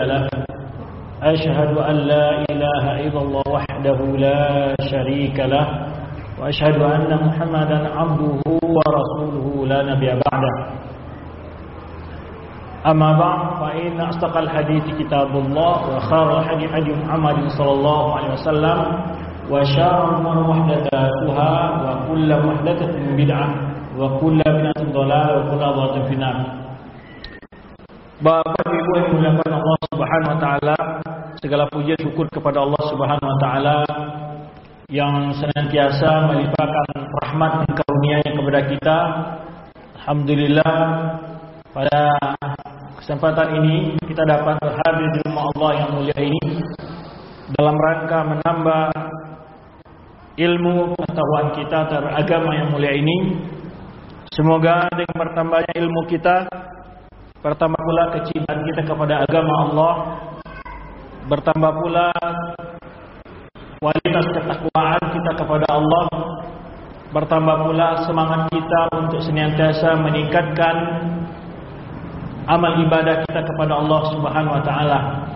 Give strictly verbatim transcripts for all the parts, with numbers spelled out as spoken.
له أشهد أن لا إله إلا الله وحده لا شريك له وأشهد أن محمدا عبده ورسوله لا نبي بعده أما بعد فإن أصدق الحديث كتاب الله وخير الحديث حديث محمد صلى الله عليه وسلم وشر الأمور محدثاتها وكل محدثة بدعة وكل بدعة ضلالة وكل ضلالة في النار. Bapak Ibu yang dimuliakan Allah Subhanahu wa taala, segala puji syukur kepada Allah Subhanahu wa taala yang senantiasa melimpahkan rahmat dan karunia-Nya kepada kita. Alhamdulillah, pada kesempatan ini kita dapat berhadir di rumah Allah yang mulia ini dalam rangka menambah ilmu pengetahuan kita terhadap agama yang mulia ini. Semoga dengan bertambahnya ilmu kita, bertambah pula kecintaan kita kepada agama Allah, bertambah pula kualitas ketakwaan kita kepada Allah, bertambah pula semangat kita untuk senantiasa meningkatkan amal ibadah kita kepada Allah Subhanahu wa taala.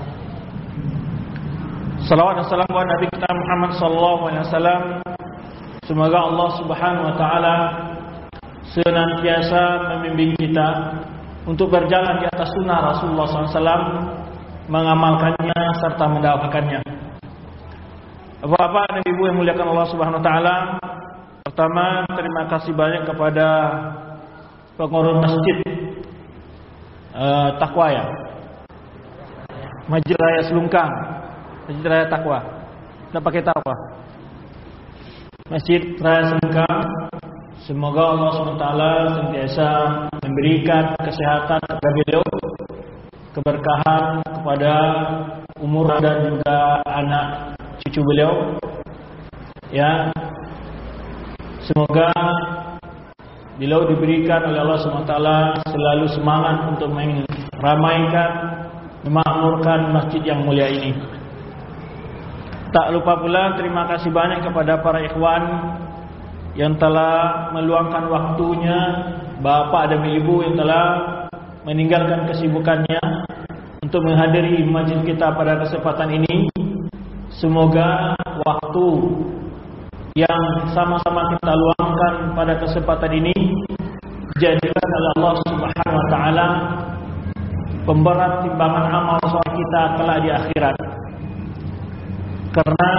Salawat dan salam kepada Nabi kita Muhammad sallallahu alaihi wasallam. Semoga Allah Subhanahu wa taala senantiasa membimbing kita untuk berjalan di atas sunnah Rasulullah sallallahu alaihi wasallam, mengamalkannya serta mendakwakannya. Bapak dan Ibu yang muliakan Allah Subhanahu wa taala, pertama terima kasih banyak kepada pengurus masjid uh, Takwa ya, Masjid Raya Selungkang, Masjid Raya Takwa. Kita pakai Takwa. Masjid Raya Selungkang. Semoga Allah subhanahu wa taala senantiasa memberikan kesehatan kepada beliau, keberkahan kepada umur dan juga anak cucu beliau. Ya, semoga beliau diberikan oleh Allah subhanahu wa taala selalu semangat untuk meramaikan, memakmurkan masjid yang mulia ini. Tak lupa pula terima kasih banyak kepada para ikhwan yang telah meluangkan waktunya, bapak dan ibu yang telah meninggalkan kesibukannya untuk menghadiri majlis kita pada kesempatan ini. Semoga waktu yang sama-sama kita luangkan pada kesempatan ini dijadikan oleh Allah Subhanahu wa taala pemberat timbangan amal soleh kita kelak di akhirat. Karena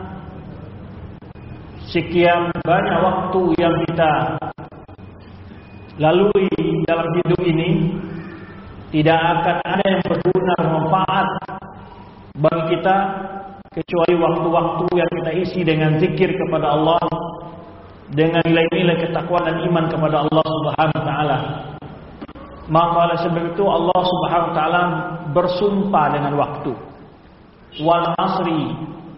sekian banyak waktu yang kita lalui dalam hidup ini tidak akan ada yang berguna bermanfaat bagi kita kecuali waktu-waktu yang kita isi dengan zikir kepada Allah, dengan nilai-nilai ketakwaan dan iman kepada Allah Subhanahu wa taala. Maka oleh sebab itu Allah Subhanahu wa taala bersumpah dengan waktu. Wal asri,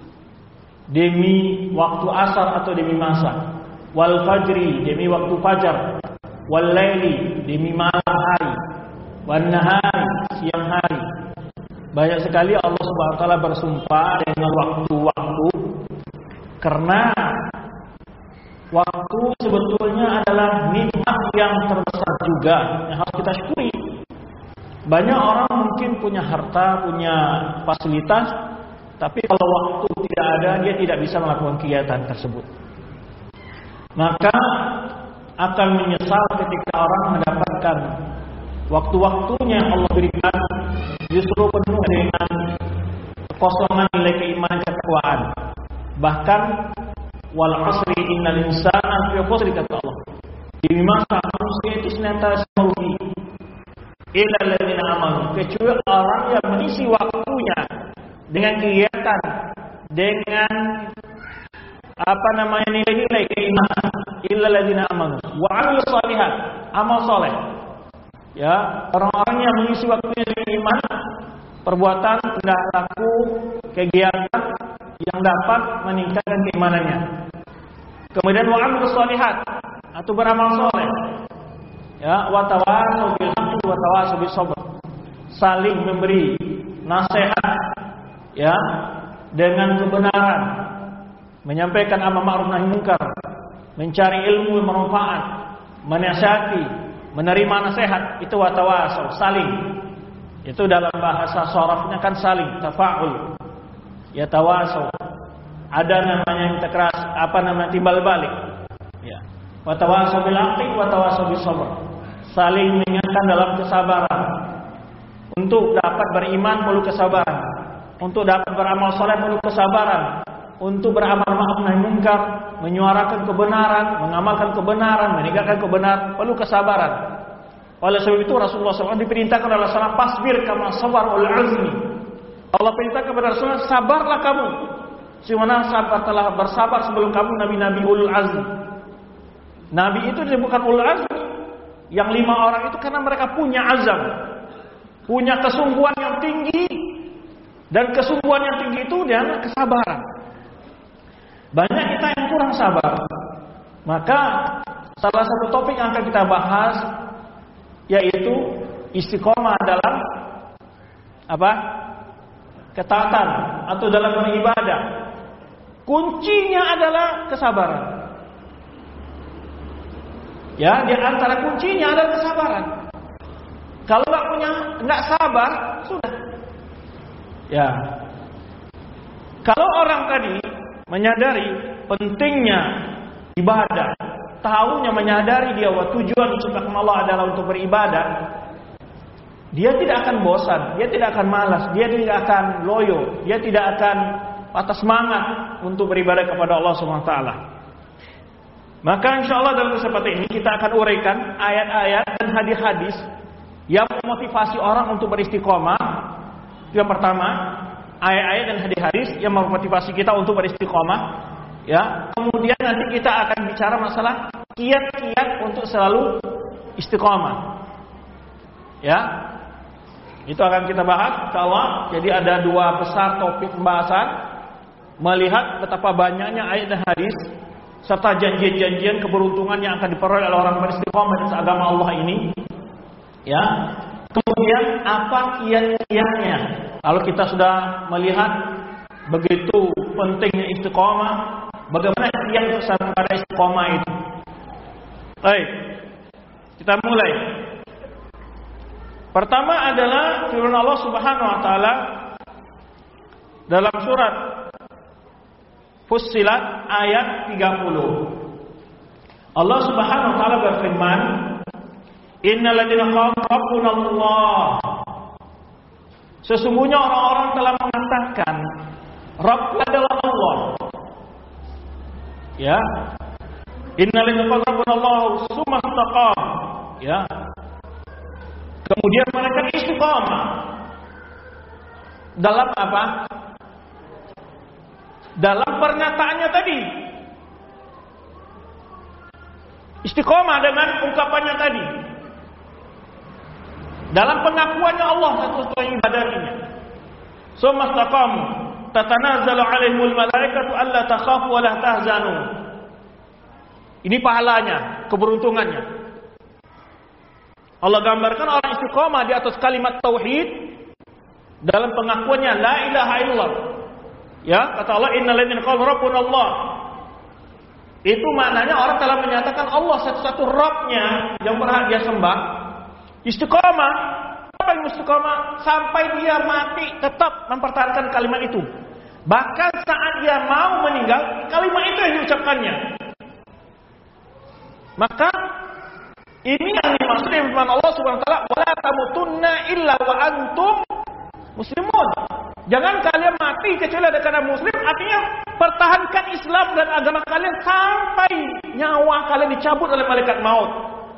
demi waktu asar atau demi masa. Wal fajri, demi waktu fajar. Wal laili, demi malam hari. Wan nahari, siang hari. Banyak sekali Allah Subhanahu wa taala bersumpah dengan waktu-waktu, karena waktu sebetulnya adalah nikmat yang terbesar juga yang harus kita syukuri. Banyak orang mungkin punya harta, punya fasilitas, tapi kalau waktu tidak ada, dia tidak bisa melakukan kegiatan tersebut. Maka akan menyesal ketika orang mendapatkan waktu-waktunya yang Allah berikan justru penuh dengan kekosongan nilai keimanan ketakwaan. Bahkan wal asri innal insana fi khusr, kata Allah. Di masa manusia itu senantiasa merugi. Illa alladziina amanu, kecuali orang yang mengisi waktunya dengan kegiatan, dengan apa namanya nilai-nilai keimanan. Illa alladziina amanu wa 'amilus shalihat, amal saleh. Ya, orang-orang yang mengisi waktunya dengan iman, perbuatan, tindak laku, kegiatan yang dapat meningkatkan keimanannya. Kemudian wa 'amilus shalihat, atau beramal saleh. Ya, wa tawasau bil haqqi wa tawasau bis sabr. Saling memberi nasihat ya dengan kebenaran, menyampaikan amar ma'ruf nahi munkar, mencari ilmu yang bermanfaat, menasihati, menerima nasihat, itu watawasau, saling Itu dalam bahasa sharafnya kan saling tafa'ul. Ya tawasaw. Ada namanya yang keras, apa namanya timbal balik. Ya. Wa tawasaw bil haqqi wa tawasaw bis sabr. Saling mengingatkan dalam kesabaran. Untuk dapat beriman perlu kesabaran. Untuk dapat beramal saleh perlu kesabaran. Untuk beramal ma'ruf nahi munkar, menyuarakan kebenaran, mengamalkan kebenaran, meninggalkan kebenaran perlu kesabaran. Oleh sebab itu Rasulullah shallallahu alaihi wasallam diperintahkan oleh Allah pasbir kama sabar ul azmi. Allah perintahkan kepada Rasulullah, sabarlah kamu sebagaimana sabar telah bersabar sebelum kamu nabi-nabi ulul azmi. Nabi itu bukan ulul azmi. Yang lima orang itu karena mereka punya azam, punya kesungguhan yang tinggi, dan kesungguhan yang tinggi itu adalah kesabaran. Banyak kita yang kurang sabar. Maka salah satu topik yang akan kita bahas yaitu istiqomah dalam apa? Ketaatan atau dalam beribadah. Kuncinya adalah kesabaran. Ya, di antara kuncinya adalah kesabaran. Kalau nggak punya, nggak sabar, sudah. Ya. Kalau orang tadi menyadari pentingnya ibadah, tahunya menyadari dia bahwa tujuan diciptakan Allah adalah untuk beribadah, dia tidak akan bosan, dia tidak akan malas, dia tidak akan loyo, dia tidak akan patah semangat untuk beribadah kepada Allah Subhanahu wa taala. Maka insyaallah dalam kesempatan ini kita akan uraikan ayat-ayat dan hadis-hadis yang memotivasi orang untuk beristiqomah. Yang pertama, ayat-ayat dan hadis-hadis yang memotivasi kita untuk beristiqomah. Ya, kemudian nanti kita akan bicara masalah kiat-kiat untuk selalu istiqomah. Ya, itu akan kita bahas insyaallah. Jadi ada dua besar topik pembahasan, melihat betapa banyaknya ayat dan hadis serta janjian-janjian keberuntungan yang akan diperoleh oleh orang beristiqomah di agama Allah ini. Ya, kemudian apa kiat-kiatnya? Kalau kita sudah melihat begitu pentingnya istiqomah, bagaimana kiat untuk sampai pada istiqomah itu? Baik, kita mulai. Pertama adalah firman Allah Subhanahu wa taala dalam surat Fussilat ayat tiga puluh. Allah Subhanahu wa taala berfirman, "Innal ladzina qalu rabbuna Allah." Sesungguhnya orang-orang telah mengatakan Rabb adalah Allah. Ya. Innal ladzina qalu rabbuna Allah tsumma istaqam. Ya. Kemudian mereka istiqamah. Dalam apa? Dalam pernyataannya tadi. Istiqamah dengan ungkapannya tadi. Dalam pengakuannya Allah satu ibadahnya. Summa istaqamu tatanazzalu alaihimul malaikatu alla takhafu wa la tahzanu. Ini pahalanya, keberuntungannya. Allah gambarkan orang istiqamah di atas kalimat tauhid dalam pengakuannya la ilaha illallah. Ya, kata Allah innal ladzina qalu rabbuna Allah. Itu maknanya orang telah menyatakan Allah satu-satu Rabb-nya yang berhak dia sembah. Istiqamah, apa yang istiqamah? Sampai dia mati tetap mempertahankan kalimat itu. Bahkan saat dia mau meninggal, kalimat itu yang diucapkannya. Maka ini yang dimaksud dengan firman Allah Subhanahu wa taala, "Wala tamutunna illa wa antum muslimun." Jangan kalian mati kecuali ada karena muslim. Artinya pertahankan Islam dan agama kalian sampai nyawa kalian dicabut oleh malaikat maut.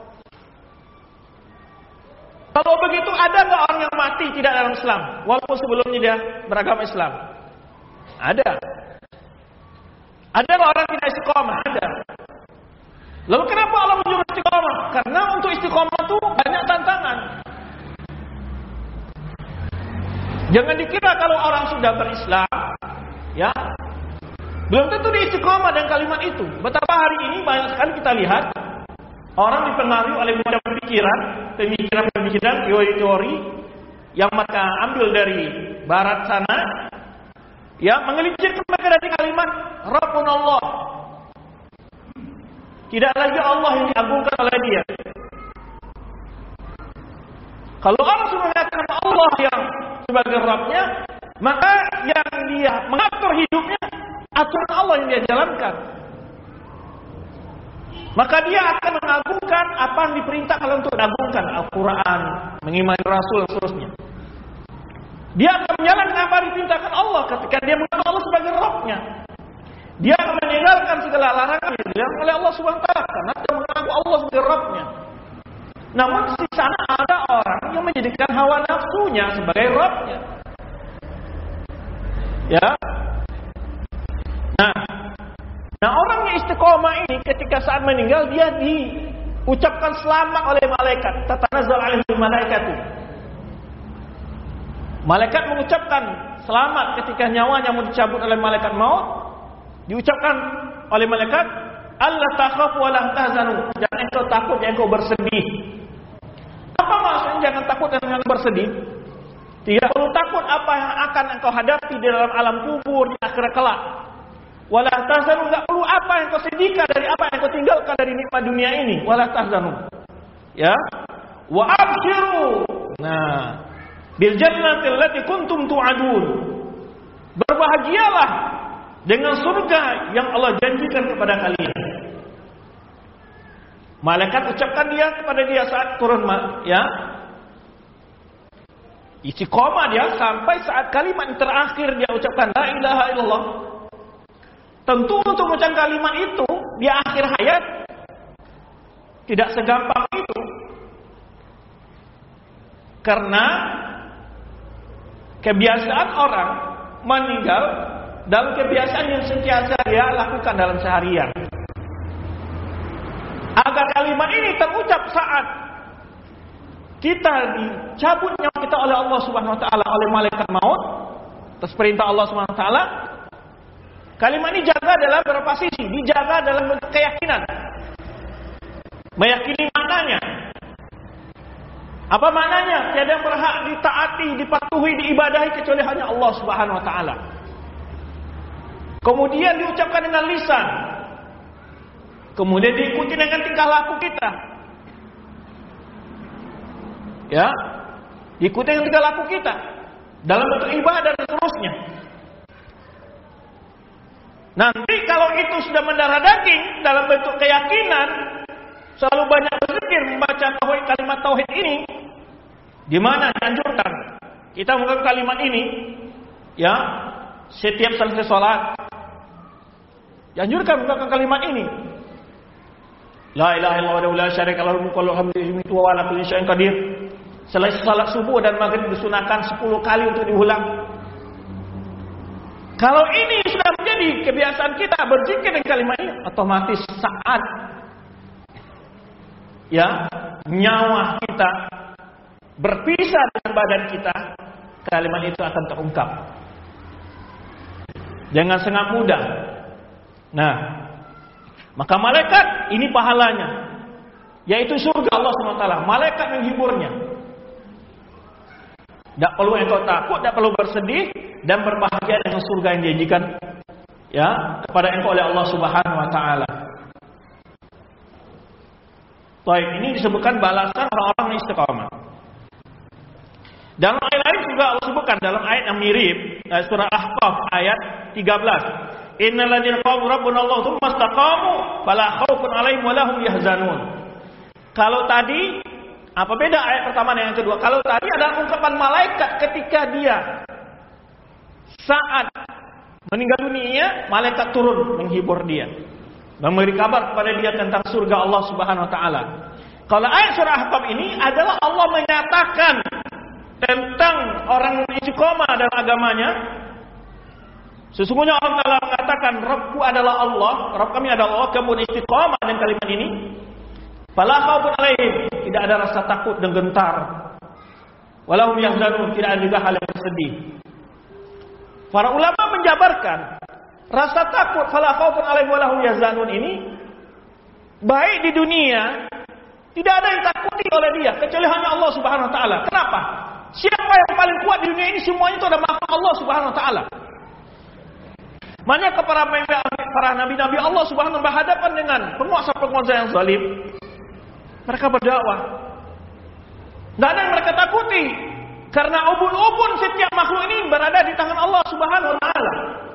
Kalau begitu, ada nggak orang yang mati tidak dalam Islam walaupun sebelumnya dia beragama Islam? Ada. Ada nggak orang tidak istiqomah? Ada. Lalu kenapa Allah menyuruh istiqomah? Karena untuk istiqomah itu banyak tantangan. Jangan dikira kalau orang sudah berislam, ya, belum tentu dia istiqomah dengan kalimat itu. Betapa hari ini banyak sekali kita lihat orang dipengaruhi oleh macam pikiran, pemikiran-pemikiran, teori-teori yang mereka ambil dari barat sana, ya, menggelincirkan mereka dari kalimat Rabbuna Allah. Tidak lagi Allah yang diagungkan oleh dia. Kalau orang sudah mengatakan Allah yang sebagai Rabbnya, maka yang dia mengatur hidupnya, aturan Allah yang dia jalankan. Maka dia akan mengagungkan apa yang diperintahkan untuk mengagungkan Al-Quran, mengimani Rasul dan seterusnya. Dia akan menjalankan apa yang diperintahkan Allah ketika dia mengaku Allah sebagai Rabbnya. Dia akan meninggalkan segala larangan yang dilakukan oleh Allah Subhanahu wa taala karena dia mengaku Allah sebagai Rabbnya. Namun di sana ada orang yang menjadikan hawa nafsunya sebagai Rabbnya. Ya. Nah, nah orang yang istiqomah ini ketika saat meninggal dia diucapkan selamat oleh malaikat. Tatanazzal alaihi malaikatu. Malaikat mengucapkan selamat ketika nyawanya mau dicabut oleh malaikat maut. Diucapkan oleh malaikat, Allah takhafu wa la tahzanu. Jangan engkau takut, jangan engkau bersedih. Apa maksudnya jangan takut dan jangan bersedih? Tidak perlu takut apa yang akan engkau hadapi di dalam alam kubur di akhirat kelak. Wala tahzanu, enggak perlu apa yang kau sedihkan dari apa yang kau tinggalkan dari nikmat dunia ini. Wala tahzanu. Ya. Wa abshiru. Nah, bil jannati allati kuntum tu'adun. Berbahagialah dengan surga yang Allah janjikan kepada kalian. Malaikat ucapkan dia kepada dia saat turun, ya. Istiqomah dia sampai saat kalimat terakhir dia ucapkan la ilaha illallah. Tentu untuk mengucapkan kalimat itu di akhir hayat tidak segampang itu. Karena kebiasaan orang meninggal dalam kebiasaan yang sentiasa dia lakukan dalam seharian. Agar kalimat ini terucap saat kita dicabut nyawa kita oleh Allah Subhanahu wa taala oleh malaikat maut atas perintah Allah Subhanahu wa taala. Kalimat ini jaga dalam beberapa sisi, dijaga dalam bentuk keyakinan. Meyakini maknanya. Apa maknanya? Tiada yang berhak ditaati, dipatuhi, diibadahi kecuali hanya Allah Subhanahu wa taala. Kemudian diucapkan dengan lisan. Kemudian diikuti dengan tingkah laku kita. Ya. Diikuti dengan tingkah laku kita dalam bentuk ibadah dan seterusnya. Nanti kalau itu sudah mendarah daging dalam bentuk keyakinan, selalu banyak berzikir membaca tauhid, kalimat tauhid ini, di mana dianjurkan kita mengucapkan kalimat ini, ya, setiap selesai sholat. Dianjurkan mengucapkan kalimat ini. La ilaha illallah wa la syarika lahu mulku wa hamduhu wa ala kulli syai'in qadir. Selesai salat subuh dan maghrib disunahkan sepuluh kali untuk diulang. Kalau ini sudah menjadi kebiasaan kita berzikir dengan kalimat ini, otomatis saat ya nyawa kita berpisah dengan badan kita, kalimat itu akan terungkap. Jangan sangat mudah. Nah, maka malaikat ini pahalanya, yaitu surga Allah subhanahu wa taala. Malaikat menghiburnya. Tidak perlu engkau takut, tidak perlu bersedih, dan berbahagia dengan surga yang dijanjikan ya kepada engkau oleh Allah Subhanahu wa taala. Baik, ini disebutkan balasan orang-orang yang istiqamah. Dalam ayat lain juga Allah sebutkan dalam ayat yang mirip, surah Ahqaf ayat tiga belas. Innal ladzina qalu rabbuna Allah tsumma istaqamu fala khaufun 'alaihim wa lahum yahzanun. Kalau tadi apa beda ayat pertama dengan yang kedua? Kalau tadi adalah ungkapan malaikat ketika dia saat meninggal dunia, malaikat turun menghibur dia, memberi kabar kepada dia tentang surga Allah Subhanahu wa taala. Kalau ayat surah Ahqaf ini adalah Allah menyatakan tentang orang yang istiqomah dalam agamanya. Sesungguhnya Allah Ta'ala mengatakan Rabbku adalah Allah, Rabb kami adalah Allah, kemudian istiqomah dengan kalimat ini. Fala khaufun 'alaihim, tidak ada rasa takut dan gentar. Walahum yahzanun, tidak ada juga hal yang bersedih. Para ulama menjabarkan rasa takut fala khaufun 'alaihim walahum yahzanun ini baik di dunia, tidak ada yang takuti oleh dia kecuali hanya Allah Subhanahu wa taala. Kenapa? Siapa yang paling kuat di dunia ini? Semuanya itu ada makhluk Allah Subhanahu wa taala. Makanya kepada para nabi-nabi Allah Subhanahu wa taala berhadapan dengan penguasa-penguasa yang zalim, mereka berdakwah. Nggak ada yang mereka takuti. Karena ubun-ubun setiap makhluk ini berada di tangan Allah Subhanahu wa taala.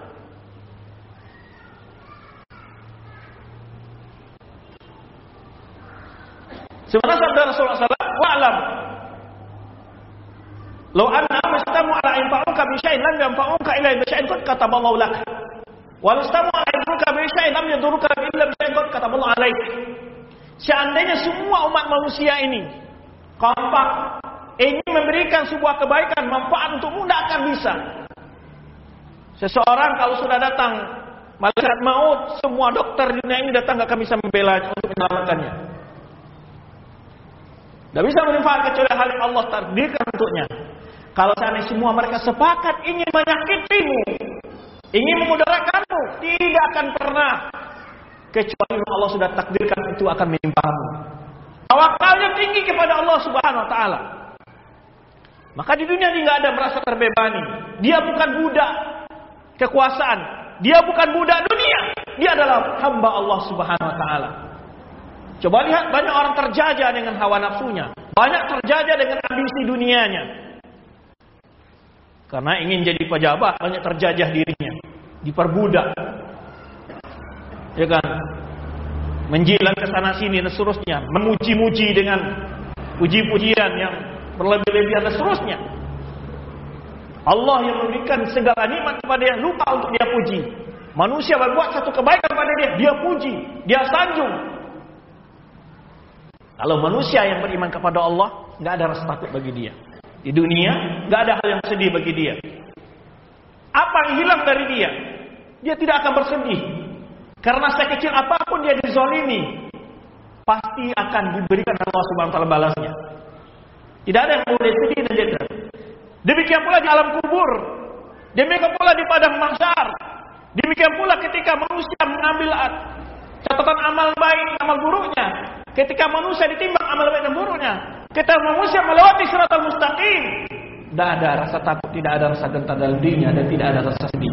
Sebenarnya sabda Rasulullah sallallahu alaihi wasallam, "Wa'lam law anna istamu ala yanfa'uka bi syai'in lam yanfa'uka illa bi syai'in qad kataballahu lak. Wa istamu ala yanfa'uka bi syai'in lam yadurruka illa bi syai'in qad kataballahu alaik." Seandainya semua umat manusia ini kompak ingin memberikan sebuah kebaikan, manfaat untukmu, tidak akan bisa. Seseorang kalau sudah datang malaikat maut, semua dokter dunia ini datang tidak akan bisa membelanya untuk menyelamatkannya. Tidak bisa manfaat kecuali hal yang Allah takdirkan untuknya. Kalau seandainya semua mereka sepakat ingin menyakitimu, ingin memudaratkanmu, tidak akan pernah, kecuali Allah sudah takdirkan itu akan menimpamu. Tawakalnya tinggi kepada Allah Subhanahu wa taala. Maka di dunia ini nggak ada merasa terbebani. Dia bukan budak kekuasaan, dia bukan budak dunia, dia adalah hamba Allah Subhanahu wa taala. Coba lihat, banyak orang terjajah dengan hawa nafsunya, banyak terjajah dengan ambisi dunianya. Karena ingin jadi pejabat, banyak terjajah dirinya, diperbudak. Ya kan? Menjilat ke sana sini dan seterusnya, memuji-muji dengan puji-pujian yang berlebih-lebihan dan seterusnya. Allah yang memberikan segala nikmat kepada dia, lupa untuk dia puji. Manusia berbuat satu kebaikan pada dia, dia puji, dia sanjung. Kalau manusia yang beriman kepada Allah, nggak ada rasa takut bagi dia. Di dunia, nggak ada hal yang sedih bagi dia. Apa yang hilang dari dia? Dia tidak akan bersedih. Karena sekecil apapun dia dizalimi, pasti akan diberikan Allah Subhanahu wa taala balasnya. Tidak ada yang boleh sedih dan jeder. Demikian pula di alam kubur. Demikian pula di padang mahsyar. Demikian pula ketika manusia mengambil catatan amal baik, amal buruknya. Ketika manusia ditimbang amal baik dan buruknya. Ketika manusia melewati siratal mustaqim, tidak ada rasa takut, tidak ada rasa gentar dalam dirinya, dan tidak ada rasa sedih.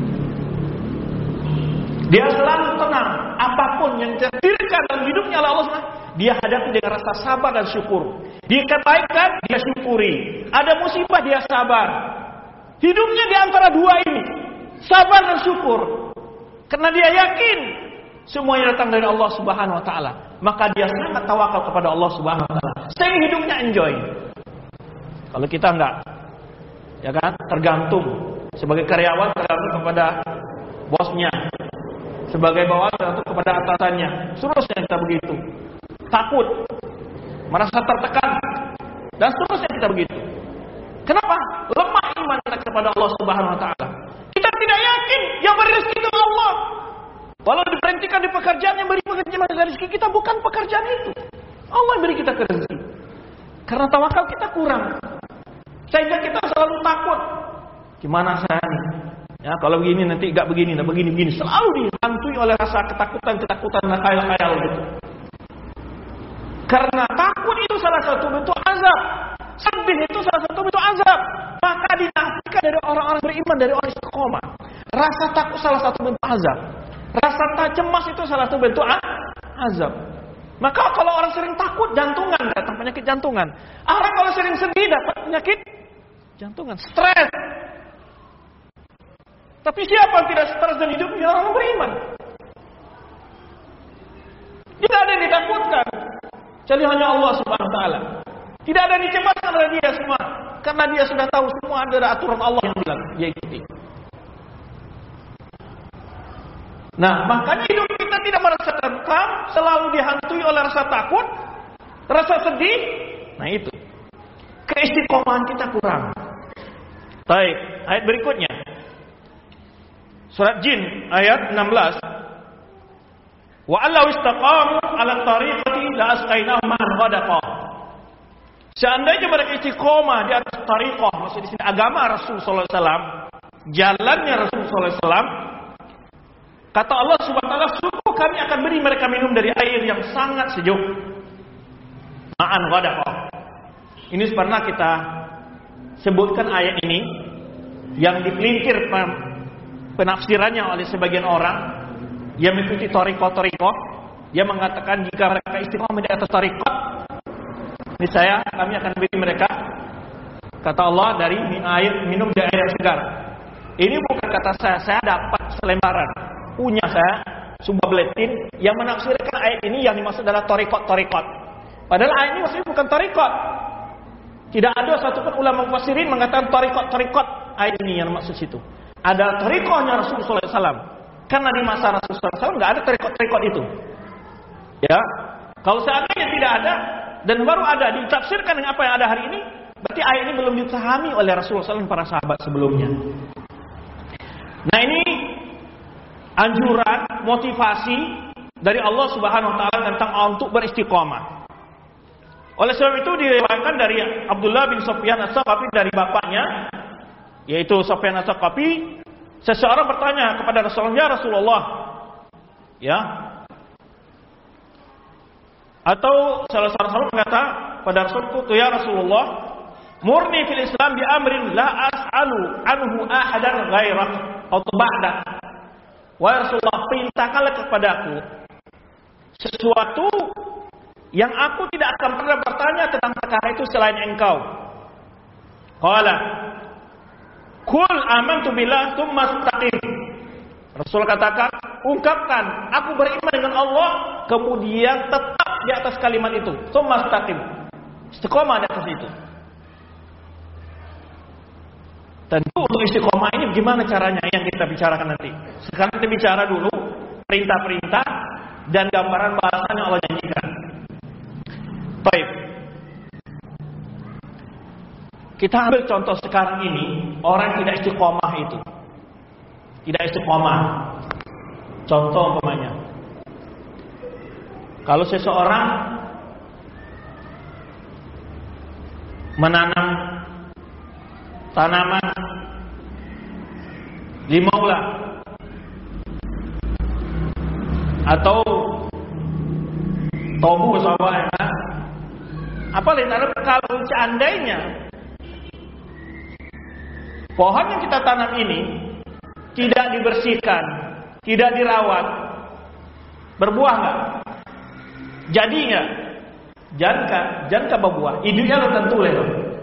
Dia selalu tenang. Apapun yang terjadi dalam hidupnya oleh Allah Subhanahu wa taala, dia hadapi dengan rasa sabar dan syukur. Dia kebaikan, dia syukuri. Ada musibah, dia sabar. Hidupnya di antara dua ini, sabar dan syukur. Karena dia yakin semuanya datang dari Allah Subhanahu wa taala. Maka dia sangat tawakal kepada Allah Subhanahu wa taala. Sehingga hidupnya enjoy. Kalau kita enggak, ya kan, tergantung. Sebagai karyawan tergantung kepada bosnya. Sebagai bawahan tergantung kepada atasannya. Seterusnya kita begitu. Takut, merasa tertekan, dan seterusnya kita begitu. Kenapa? Lemah iman kita kepada Allah Subhanahu wa taala. Kita tidak yakin yang beri rezeki itu Allah. Walau diberhentikan di pekerjaan, yang beri pekerjaan dari rezeki kita bukan pekerjaan itu. Allah yang beri kita rezeki. Karena tawakal kita kurang. Sehingga kita selalu takut. Gimana saya? Ya, kalau begini nanti enggak begini, enggak begini, begini. Selalu dihantui oleh rasa ketakutan-ketakutan dan khayal-khayal gitu. Karena takut itu salah satu bentuk azab. Sedih itu salah satu bentuk azab. Maka dinafikan dari orang-orang beriman, dari orang istiqomah. Rasa takut salah satu bentuk azab. Rasa cemas itu salah satu bentuk azab. Maka kalau orang sering takut, jantungan datang penyakit jantungan. Orang kalau sering sedih dapat penyakit jantungan, stres. Tapi siapa yang tidak stres dan hidupnya? Orang beriman. Tidak ada yang ditakutkan, kecuali hanya Allah Subhanahu wa taala. Tidak ada yang dicemaskan oleh dia semua, karena dia sudah tahu semua ada aturan Allah yang bilang dia ikuti. Nah, makanya hidup kita tidak merasa tentram, selalu dihantui oleh rasa takut, rasa sedih. Nah itu, keistiqomahan kita kurang. Baik, ayat berikutnya. Surat Jin ayat enam belas. Wa allau istaqamu ala tariqati la asqainahum ma'an ghadaqa. Seandainya mereka istiqomah di atas tariqah, maksud di sini agama Rasul sallallahu alaihi wasallam, jalannya Rasul sallallahu alaihi wasallam, kata Allah Subhanahu wa taala, sungguh kami akan beri mereka minum dari air yang sangat sejuk. Ma'an ghadaqa. Ini pernah kita sebutkan ayat ini yang dipelintir penafsirannya oleh sebagian orang yang mengikuti tariqah-tariqah. Dia mengatakan jika mereka istiqomah di atas tariqah, Ini saya, kami akan beri mereka, kata Allah, dari air, minum dari air yang segar. Ini bukan kata saya, saya dapat selembaran, punya saya, sebuah buletin yang menafsirkan ayat ini yang dimaksud adalah torikot-torikot. Padahal ayat ini maksudnya bukan torikot. Tidak ada satupun ulama mufassirin mengatakan torikot-torikot ayat ini yang maksud situ. Ada torikohnya Rasulullah shallallahu alaihi wasallam. Karena di masa Rasulullah shallallahu alaihi wasallam nggak ada torikot-torikot itu. Ya, kalau seandainya tidak ada dan baru ada ditafsirkan dengan apa yang ada hari ini, berarti ayat ini belum dipahami oleh Rasulullah shallallahu alaihi wasallam dan para sahabat sebelumnya. Nah, ini anjuran, motivasi dari Allah Subhanahu wa taala tentang untuk beristiqamah. Oleh sebab itu diriwayatkan dari Abdullah bin Sufyan As-Saqafi dari bapaknya, yaitu Sufyan As-Saqafi, seseorang bertanya kepada Rasulullah, "Ya Rasulullah," ya. Atau salah seorang sahabat berkata pada Rasulullah, "Ya Rasulullah, murni fil Islam bi amrin la as'alu anhu ahadan ghairak atau ba'dak." Wahai Rasulullah, perintahkanlah kepadaku sesuatu yang aku tidak akan pernah bertanya tentang perkara itu selain engkau. Qala, "Qul amantu billah tsumma istaqim." Rasul katakan, ungkapkan, aku beriman dengan Allah, kemudian tetap di atas kalimat itu. Tsumma istaqim. Istiqomah di atas itu. Tentu untuk istiqomah ini gimana caranya yang kita bicarakan nanti. Sekarang kita bicara dulu perintah-perintah dan gambaran bahasan yang Allah janjikan. Baik. Kita ambil contoh sekarang ini, orang tidak istiqomah itu. Tidak istiqomah. Contoh umpamanya. Kalau seseorang menanam tanaman lima ulang atau tobu bersama ya, apa lihat kalau seandainya pohon yang kita tanam ini tidak dibersihkan, tidak dirawat, berbuah nggak? Jadi nggak? Jangan jangan berbuah. Idenya lo tentu leh.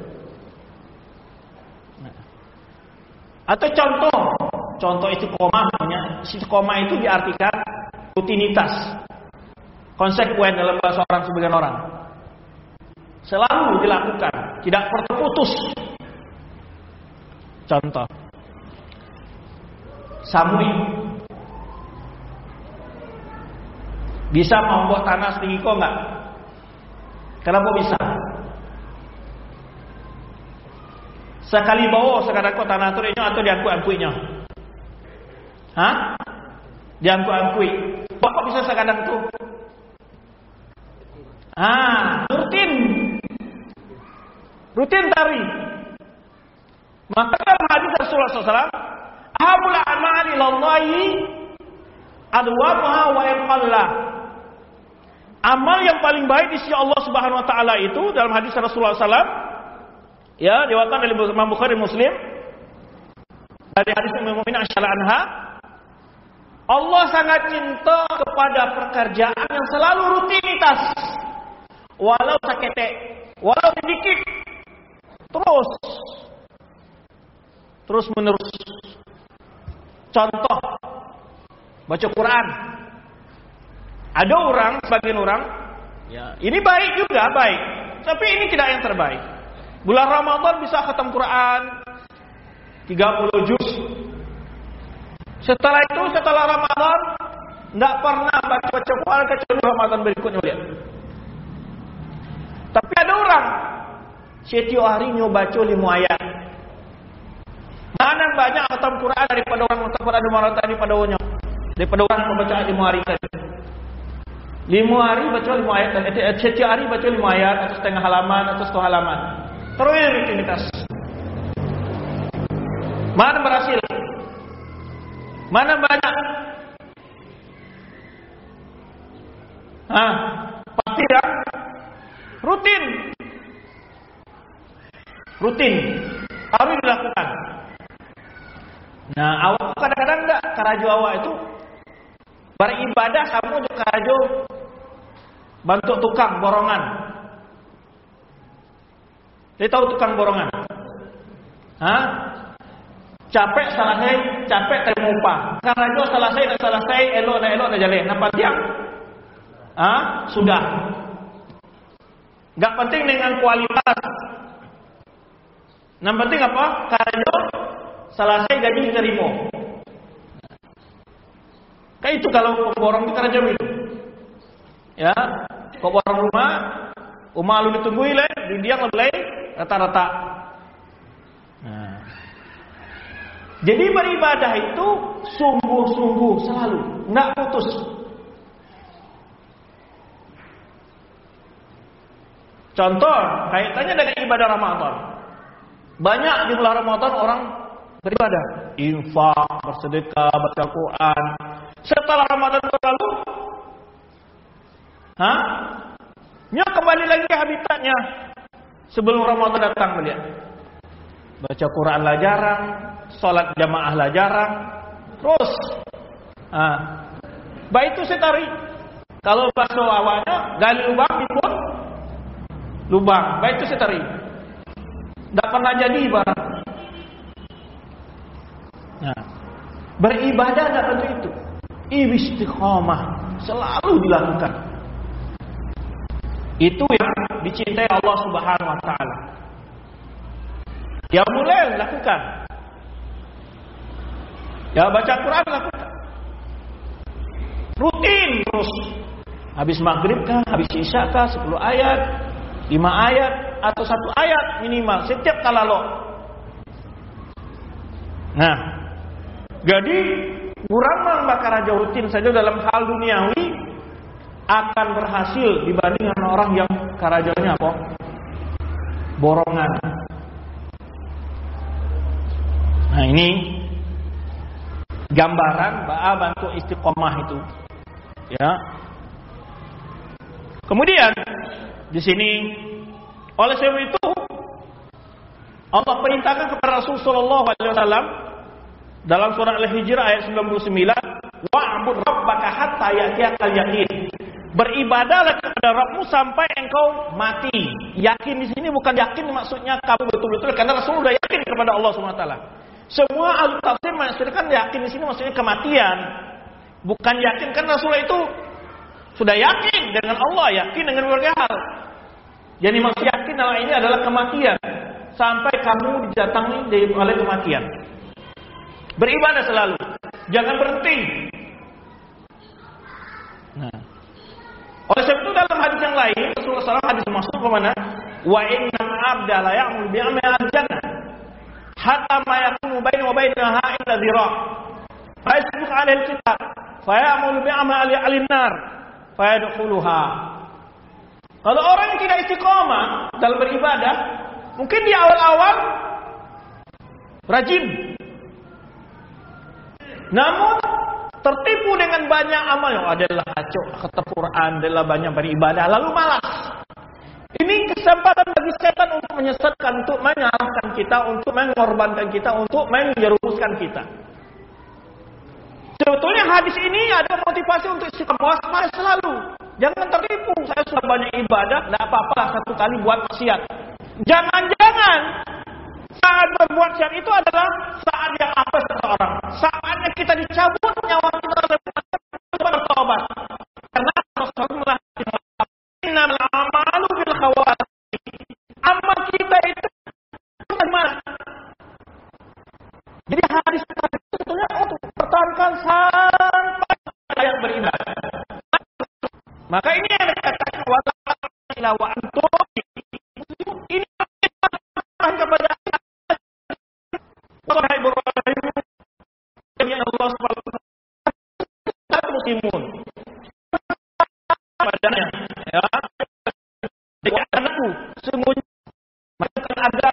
Atau contoh, contoh istiqomah namanya. Istiqomah itu diartikan rutinitas, konsekuen dalam bahasa orang sebagian orang. Selalu dilakukan, tidak terputus. Contoh, Samui bisa membuat tanah setinggi kok enggak? Kenapa bisa? Sekali bawa sekarang kok tanah itu atau diangkut-angkutnya? Hah? Diangkut-angkut. Kok bisa sekadang tuh? Ah, rutin. Rutin tari. Maka dalam hadis Rasulullah shallallahu alaihi wasallam, "Ahabul a'mali ilallahi adwamuha wa yaqalla." Amal yang paling baik di sisi Allah Subhanahu wa taala itu dalam hadis Rasulullah shallallahu alaihi wasallam, ya, diriwayatkan dari Imam Bukhari Muslim dari hadis Ummu Mukminin Aisyah anha, Allah sangat cinta kepada pekerjaan yang selalu rutinitas, walau sakete, walau sedikit, terus terus menerus. Contoh, baca Quran. Ada orang, sebagian orang, ya, ini baik juga baik, tapi ini tidak yang terbaik. Bulan Ramadan bisa khatam Quran tiga puluh juz. Setelah itu, setelah Ramadan tidak pernah baca-baca Quran kecuali Ramadan berikutnya. Lihat. Tapi ada orang setiap hari nyoba baca lima ayat. Mana banyak khatam Quran daripada orang khatam Quran lima orang tadi pada orang daripada orang membaca lima hari tadi. Lima hari baca lima ayat, setiap hari baca lima ayat atau setengah halaman atau setengah halaman. Terus rutinitas. Mana berhasil? Mana banyak? Ah, pasti ya. Rutin. Rutin. Harus dilakukan. Nah, awak kadang-kadang enggak karajo awak itu beribadah sama juga karajo bantu tukang borongan. Dia tahu tukang borongan. Hah? Capek selesai, capek terima upah. Karena itu selesai dan selesai, elok dan elok dan jaleh. Nampak dia? Hah? Sudah. Gak penting dengan kualitas. Yang penting apa? Karena selesai gaji diterima. Kayak itu kalau pemborong itu karena jauh itu. Ya, kau borong rumah, rumah lu ditunggu le, di dia ngelai rata-rata. Nah. Jadi beribadah itu sungguh-sungguh selalu, nggak putus. Contoh, kaitannya dengan ibadah Ramadan. Banyak di bulan Ramadan orang beribadah, infak, bersedekah, baca Quran. Setelah Ramadan berlalu, hah? Dia kembali lagi ke habitatnya sebelum Ramadan datang melihat. Baca Quran lah jarang, salat jamaah lah jarang. Terus, ah, baik itu saya tarik. Kalau bakso awalnya gali lubang, timbul lubang. Baik itu saya tarik. Tak pernah jadi ibarat. Nah, beribadah tak tentu itu. Istiqamah selalu dilakukan. Itu yang dicintai Allah Subhanahu wa taala. Ya mulai lakukan. Ya baca Quran lakukan. Rutin terus. Habis maghrib kah, habis isya kah, sepuluh ayat, lima ayat atau satu ayat minimal setiap kalalo. Nah, jadi Buraman bakar raja rutin saja dalam hal duniawi akan berhasil dibandingkan orang yang karajanya apa? Borongan. Nah ini gambaran ba'a bantu istiqomah itu. Ya. Kemudian di sini oleh sebab itu Allah perintahkan kepada Rasulullah sallallahu alaihi wasallam dalam surah Al-Hijr ayat sembilan puluh sembilan, wa'bud rabbaka hatta ya'tiyakal yaqin. Beribadahlah kepada Rabbmu sampai engkau mati. Yakin di sini bukan yakin maksudnya kamu betul-betul, karena Rasul sudah yakin kepada Allah Subhanahu wa taala. Semua ahli tafsir maksudkan yakin di sini maksudnya kematian. Bukan yakin, kan Rasulullah itu sudah yakin dengan Allah, yakin dengan berbagai hal. Jadi maksud yakin dalam ini adalah kematian. Sampai kamu didatangi oleh kematian. Beribadah selalu, jangan berhenti. Nah, oleh sebab itu dalam hadis yang lain Rasulullah sallallahu alaihi wasallam hadis masuk ke mana? Wa inna abda la ya'mul bi amali al-jannah hatta ma yakunu bainahu wa bainaha illa dhira'. Fa yasbiqu 'alaihi al-kitab fa ya'mulu bi amali al-nar fa yadkhuluha. Kalau orang yang tidak istiqamah dalam beribadah, mungkin di awal-awal rajin, namun tertipu dengan banyak amal yang adalah kacau, kata Quran, adalah banyak beribadah, lalu malas. Ini kesempatan bagi setan untuk menyesatkan, untuk menyalahkan kita, untuk mengorbankan kita, untuk menjerumuskan kita. Sebetulnya hadis ini ada motivasi untuk istiqamah selalu. Jangan tertipu, saya sudah banyak ibadah, tidak apa-apa satu kali buat maksiat. Jangan-jangan saat berbuat maksiat itu adalah saat yang apa seseorang. Saatnya kita dicabut nyawa kita oleh bertobat. Karena Rasulullah innamal a'malu bil khawatim. Amal kita itu bagaimana? Jadi hadis tadi sebetulnya untuk pertahankan sampai yang beribadah. Maka ini yang dikatakan wala wa antum ini kepada wahai Ibrahim yang Allah subhanahu wa taala muslimun padanya ya dengan anakku sungguhnya maka ada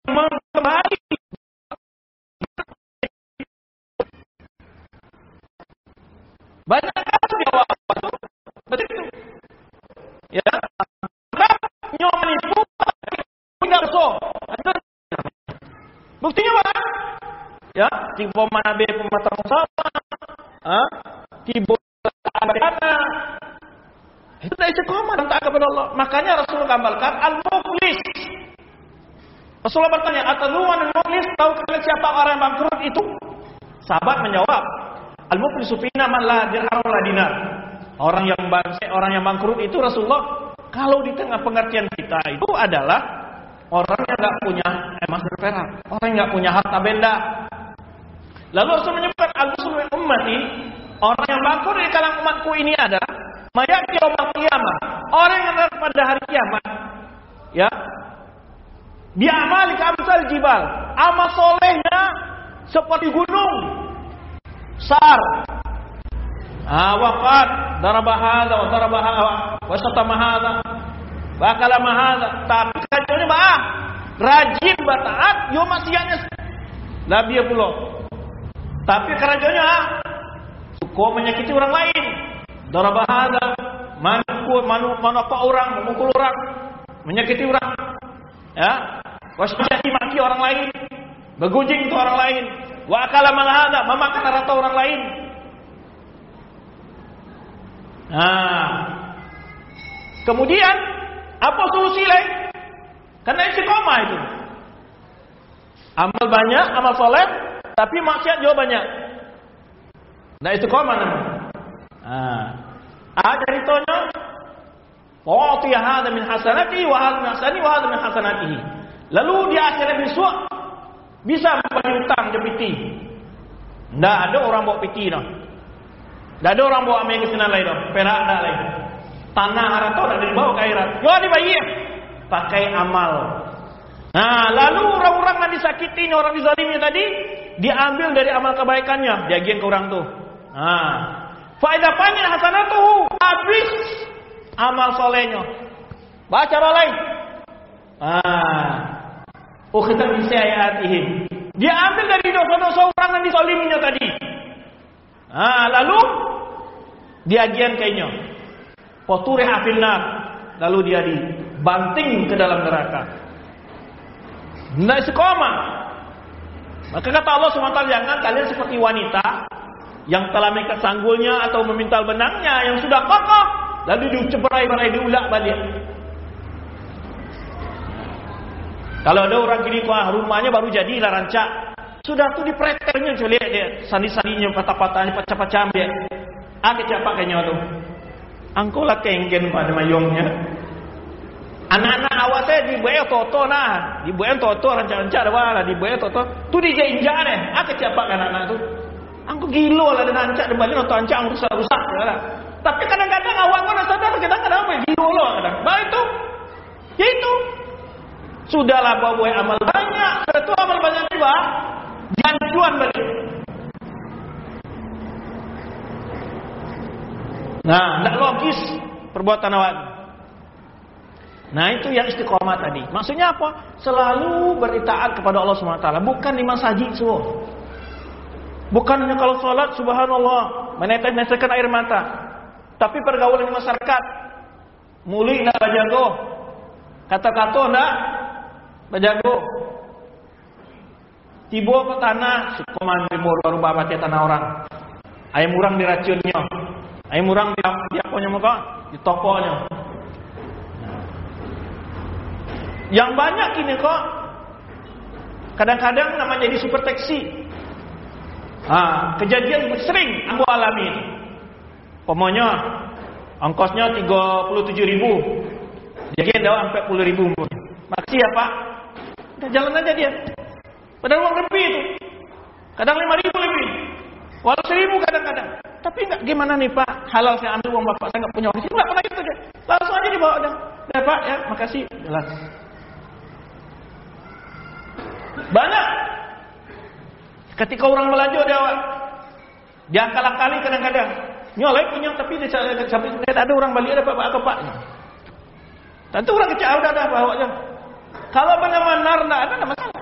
kembali. Banyak kasus di awal-awal itu begitu. Ya, nyoman itu tidak betul. Buktinya apa? Ya, tiba mana be pematang sama, ah, tiba ada. Itu dari istiqomah dan taat kepada Allah. Makanya Rasulullah gambarkan al-muflis. Rasulullah bertanya, "Atadruun al-muflis? Tahu kalian siapa orang yang bangkrut itu?" Sahabat menjawab, "Al-muflisu fina man la dirham wa la dinar." Orang yang bangsa, orang yang bangkrut itu Rasulullah, kalau di tengah pengertian kita itu adalah orang yang enggak punya emas dan perak, orang yang enggak punya harta benda. Lalu Rasul menyebutkan al-muslim min ummati, orang yang bangkrut di kalangan umatku ini adalah mayati yaumil qiyamah, orang yang pada hari kiamat, ya. Dia amali kamsal jibal, amal solehnya seperti gunung besar. Ah, waqad daraba hadza wa daraba hadza wa satama hadza wa kalama hadza. Tapi kajiannya bah rajin bataat yo maksiatnya labi pula. Tapi kerajaannya ah suka menyakiti orang lain. Daraba hadza, manukul manu manapa orang, memukul orang, menyakiti orang. Ya, wasmati maki orang lain, bergunjing ke orang lain, wa akala malahada, memakan harta orang lain. Nah, kemudian apa solusi lain? Karena istiqomah itu. Amal banyak, amal soleh, tapi maksiat juga banyak. Nah, istiqomah namanya. Nah, ada ceritanya. Wa atiya hadza min hasanati wa hadza min hasani wa hadza min hasanatihi. Lalu di akhirat besok bisa membagi hutang je piti. Enggak ada orang bawa piti dah. Enggak ada orang bawa ambil ke sana lain dah. Perak dah lain. Tanah harta dah dibawa ke akhirat. Yo dibagi pakai amal. Nah, lalu orang-orang yang disakiti, orang dizalimi tadi diambil dari amal kebaikannya, diagian ke orang tu. Nah, faedah panjang hasanatuhu, habis amal solehnya. Baca lain. Ah. Ukhita bi sayyi'atihim. Dia ambil dari dosa-dosa orang yang dizaliminya tadi. Ah, lalu diagian kayaknya. Faturih fil nar. Lalu dia dibanting ke dalam neraka. Tidak istiqomah. Maka kata Allah subhanahu wa taala, jangan kalian seperti wanita yang telah mengikat sanggulnya atau memintal benangnya yang sudah kokoh, lalu diceberai-berai, diulak balik. Kalau ada orang gini, wah rumahnya baru jadi lah rancak, sudah tu dipretelnya, coba lihat dia, sandi-sandinya, patah-patahnya, pacah-pacah dia. Ah, kecapa kayaknya tu. Angkolah kengken pada mayongnya. Anak-anak awak saya dibuat toto nah, dibuat toto rancak-rancak dah lah, dibuat toto. Tu dijinjak deh. Ah, kecapa kan anak tu. Angko gilo lah, dan rancak di balik nonton rancak rusak-rusak lah. Tapi kadang-kadang awak kau nak sadar, kadang-kadang apa gilo lah kadang. Bah itu, ya itu. Sudahlah bawa amal banyak, itu amal banyak juga, jancuan balik. Nah, tidak logis perbuatan awak. Nah, itu yang istiqomah tadi. Maksudnya apa? Selalu beritaat kepada Allah subhanahu wa taala, bukan di masjid semua. Bukan hanya kalau salat subhanallah, menetes-neteskan air mata. Tapi pergaulan di masyarakat, muli nak bajago, kata-kata nak bajago, tiba ke tanah, sukoman timur baru babat ya tanah orang. Ayam urang diracunnya, ayam urang dia dia punya muka, di tokonya. Yang banyak ini kok, kadang-kadang nama jadi super taksi. Ah, kejadian sering aku alami. Pokoknya ongkosnya tiga puluh tujuh ribu, jadi dah empat puluh ribu. Maksi ya Pak, udah jalan aja dia. Padahal uang lebih itu, kadang lima ribu lebih, walau seribu kadang-kadang. Tapi enggak gimana nih Pak, halal saya ambil uang bapak, saya enggak punya uang. Enggak pernah gitu deh, langsung aja dibawa dah. Ya Pak ya, makasih, jalan. Banyak. Ketika orang belajar dia, dia akal-akali kadang-kadang. Nyoleh punya tapi dia sampai ada orang balik ada bapak bapak. Tentu orang kecil udah ada bawa aja. Kalau benar-benar enggak ada enggak masalah.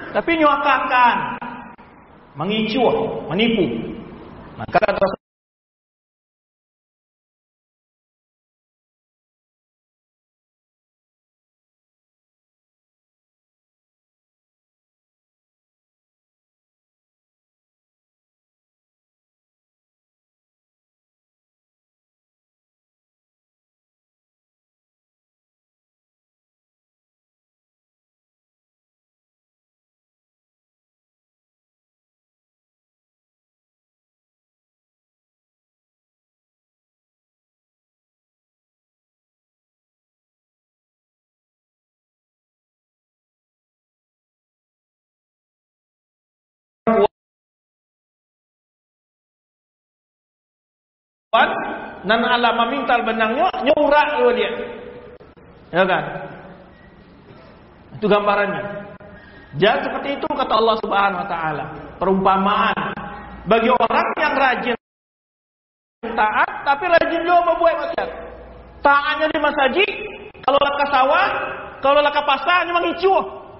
tapi nyuakakan, mengicu, menipu. Maka kata nan ala memintal benangnya nyurak dulu dia. Ya kan? Itu gambarannya. Jangan seperti itu kata Allah Subhanahu wa taala. Perumpamaan bagi orang yang rajin taat tapi rajin juga membuat maksiat. Taatnya di masjid, kalau laka sawah, kalau laka pasar memang icu.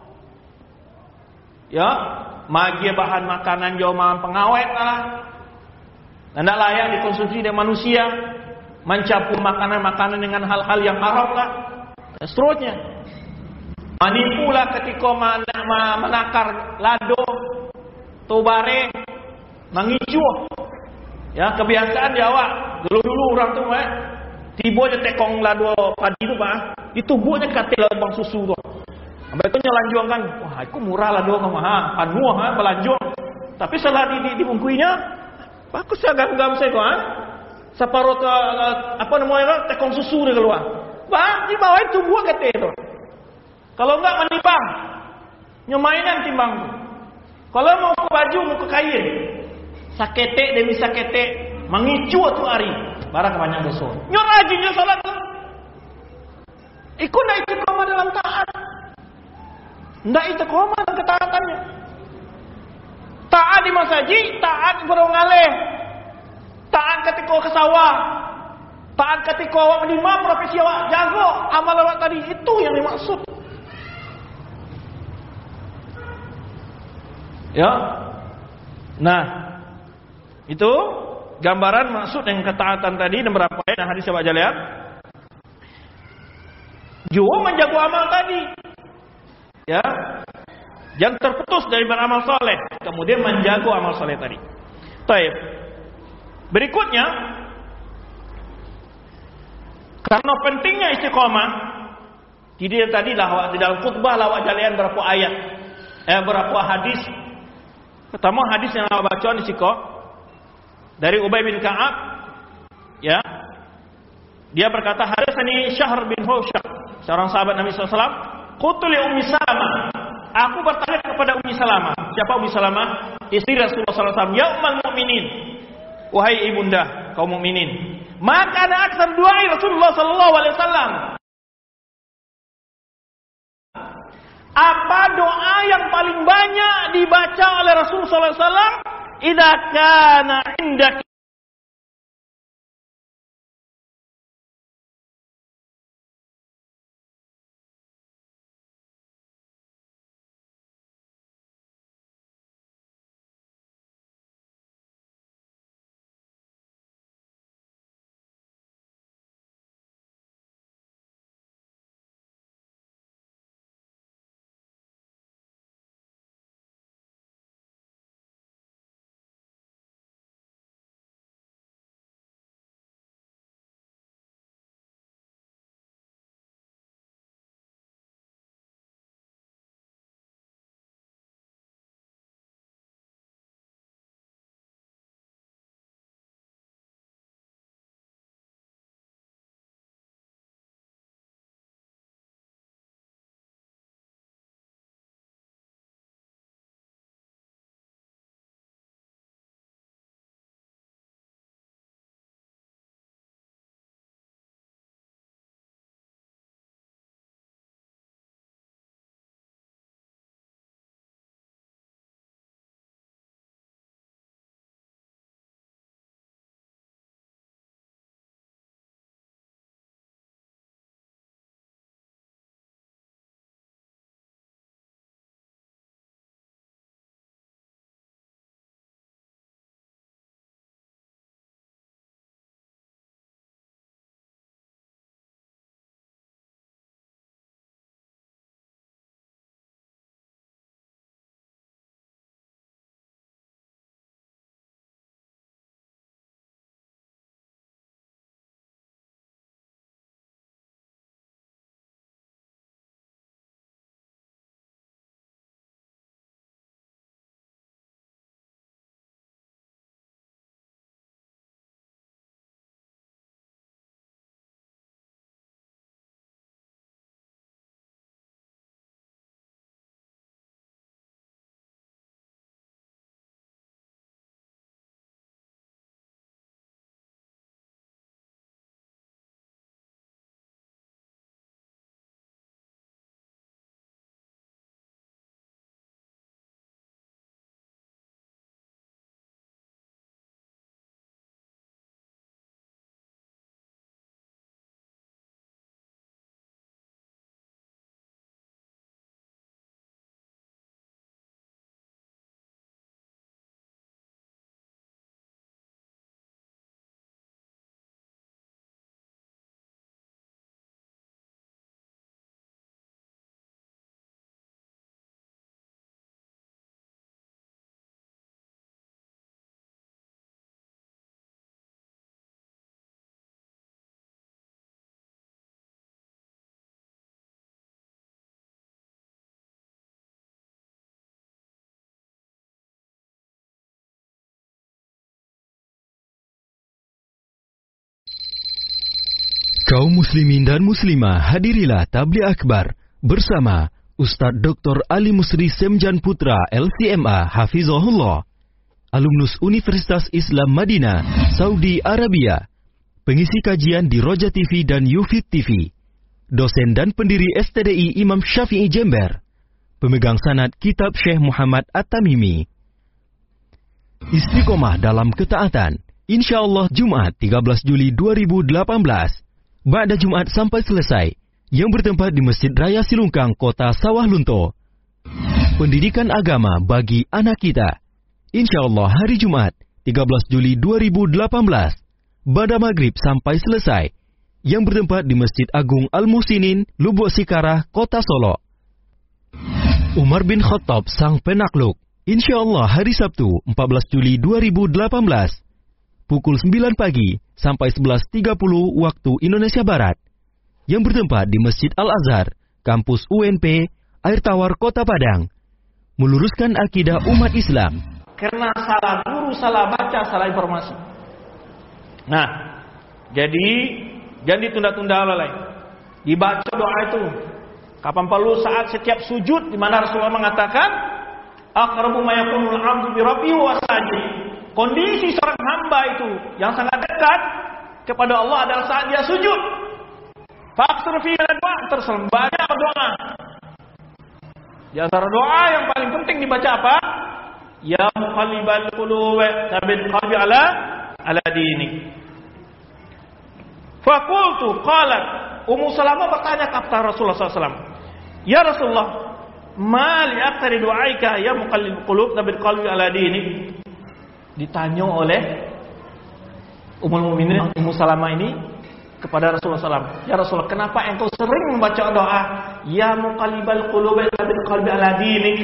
Ya, magi bahan makanan jauh makan pengawet lah. Tidak layak dikonsumsi oleh manusia, mencampur makanan-makanan dengan hal-hal yang haram lah, dan seterusnya. Manipulah ketika menakar lado, tobare, mengicu. Ya, kebiasaan Jawa. Dulu-dulu orang tu eh, tiba je tekong lado padi tu bah, ditubuhnya katil lubang susu tu. Sampai tu nyelanjuang kan, wah, aku murah lado kamu ha, anu ha, melanjung. Tapi setelah di, di, dibungkuinya, bagus ya gam-gam saya kok ha. Separuh ke, apa namanya, tekong susu dia keluar. Bah, di bawah itu buah katil tu. Kalau enggak menimbang, nyemainan timbang tu. Kalau mau ke baju, mau ke kain, saketek demi saketek, mengicu tu hari, barang banyak dosa. Nyor rajinnya salat tu. Ikut nak istiqamah dalam taat. Ndak istiqamah dalam ketaatannya. Taat di masjid, taat berong aleh. Taat ketika ke sawah. Taat ketika awak menimah profesi awak jaga amal awak tadi, itu yang dimaksud. Ya. Nah, itu gambaran maksud yang ketaatan tadi dan berapa ayat hadis coba aja lihat. Juga menjaga amal tadi. Ya. Jangan terputus dari beramal soleh, kemudian menjaga amal soleh tadi. Baik. Berikutnya, karena pentingnya istiqamah, tidak tadi lah di dalam khutbah lawak jalian berapa ayat, eh berapa hadis. Pertama hadis yang saya baca di siko dari Ubay bin Ka'ab, ya, dia berkata hadatsani Syahr bin Husham, seorang sahabat Nabi sallallahu alaihi wasallam, qultu li Ummi Salamah, aku bertanya kepada Ummi Salamah. Siapa Ummi Salamah? Istri Rasulullah sallallahu alaihi wasallam. Ya ummul mukminin, wahai ibunda kaum mukminin, maka ada aksar doa Rasulullah sallallahu alaihi wasallam. Apa doa yang paling banyak dibaca oleh Rasulullah sallallahu alaihi wasallam? Idza kana indaka Kaum muslimin dan muslimah, hadirilah tabligh akbar bersama Ustaz Doktor Ali Musri Semjan Putra L C M A Hafizahullah, alumnus Universitas Islam Madinah, Saudi Arabia, pengisi kajian di Roja T V dan Yufid T V, dosen dan pendiri S T D I Imam Syafi'i Jember, pemegang sanad kitab Syekh Muhammad At-Tamimi. Istiqomah dalam ketaatan, insyaallah Jumat tiga belas Juli dua ribu delapan belas. Ba'da Jumat sampai selesai, yang bertempat di Masjid Raya Silungkang, Kota Sawah Lunto. Pendidikan agama bagi anak kita. Insyaallah hari Jumat tiga belas Juli dua ribu delapan belas. Ba'da Maghrib sampai selesai, yang bertempat di Masjid Agung Al-Muhsinin, Lubuk Sikarah, Kota Solo. Umar bin Khattab sang penakluk. Insyaallah hari Sabtu empat belas Juli dua ribu delapan belas. Pukul sembilan pagi sampai sebelas tiga puluh waktu Indonesia Barat, yang bertempat di Masjid Al-Azhar, Kampus U N P, Air Tawar, Kota Padang, meluruskan akidah umat Islam. Karena salah guru, salah baca, salah informasi. Nah, jadi jangan ditunda-tunda oleh. Dibaca doa itu kapan perlu, saat setiap sujud, di mana Rasulullah mengatakan, aqrabu ma yakunul 'abdu bi rabbihi wa sajid. Kondisi seorang hamba itu yang sangat dekat kepada Allah adalah saat dia sujud. Faksur fi doa, terselembahnya berdoa. Di antara doa yang paling penting dibaca apa? Ya muqallibal qulub, tsabbit qalbi ala ala dinik. Faqultu qalat, Ummu Salamah bertanya kepada Rasulullah sallallahu alaihi wasallam, ya Rasulullah, ma li aktsari du'aika ya muqallibal qulub, tsabbit qalbi ala dinik. Ditanya oleh Ummul Mukminin Ummu Salamah ini kepada Rasulullah sallallahu alaihi wasallam, ya Rasulullah, kenapa engkau sering membaca doa ya muqallibal qulub tsabbit qalbi ala dinik?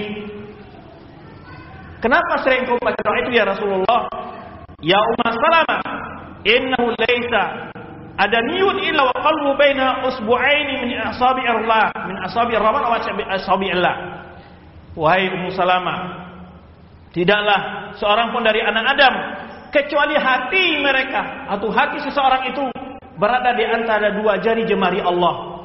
Kenapa sering engkau membaca doa itu ya Rasulullah? Ya Ummu Salamah, innahu laisa adaniyun illa wa qalbu baina usbu'aini min asabi'illah min asabi'ir rahman wa asabi'illah. Wahai Ummu Salamah, tidaklah seorang pun dari anak Adam kecuali hati mereka atau hati seseorang itu berada di antara dua jari jemari Allah.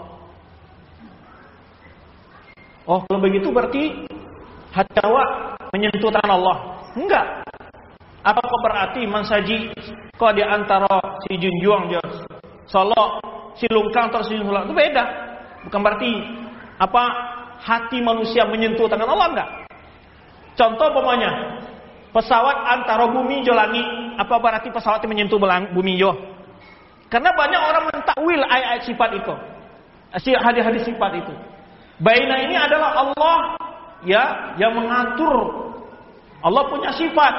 Oh, kalau begitu berarti hati awak menyentuh tangan Allah? Enggak. Apakah berarti mansaji kok di antara si junjung dia Solo, si lungkang terus si Solo itu beda? Bukan berarti apa hati manusia menyentuh tangan Allah, enggak. Contoh umpamanya pesawat antara bumi jo langit, apa berarti pesawatnya menyentuh bumi jo? Karena banyak orang mentakwil ayat-ayat sifat itu, hadis-hadis sifat itu. Baina ini adalah Allah ya yang mengatur. Allah punya sifat.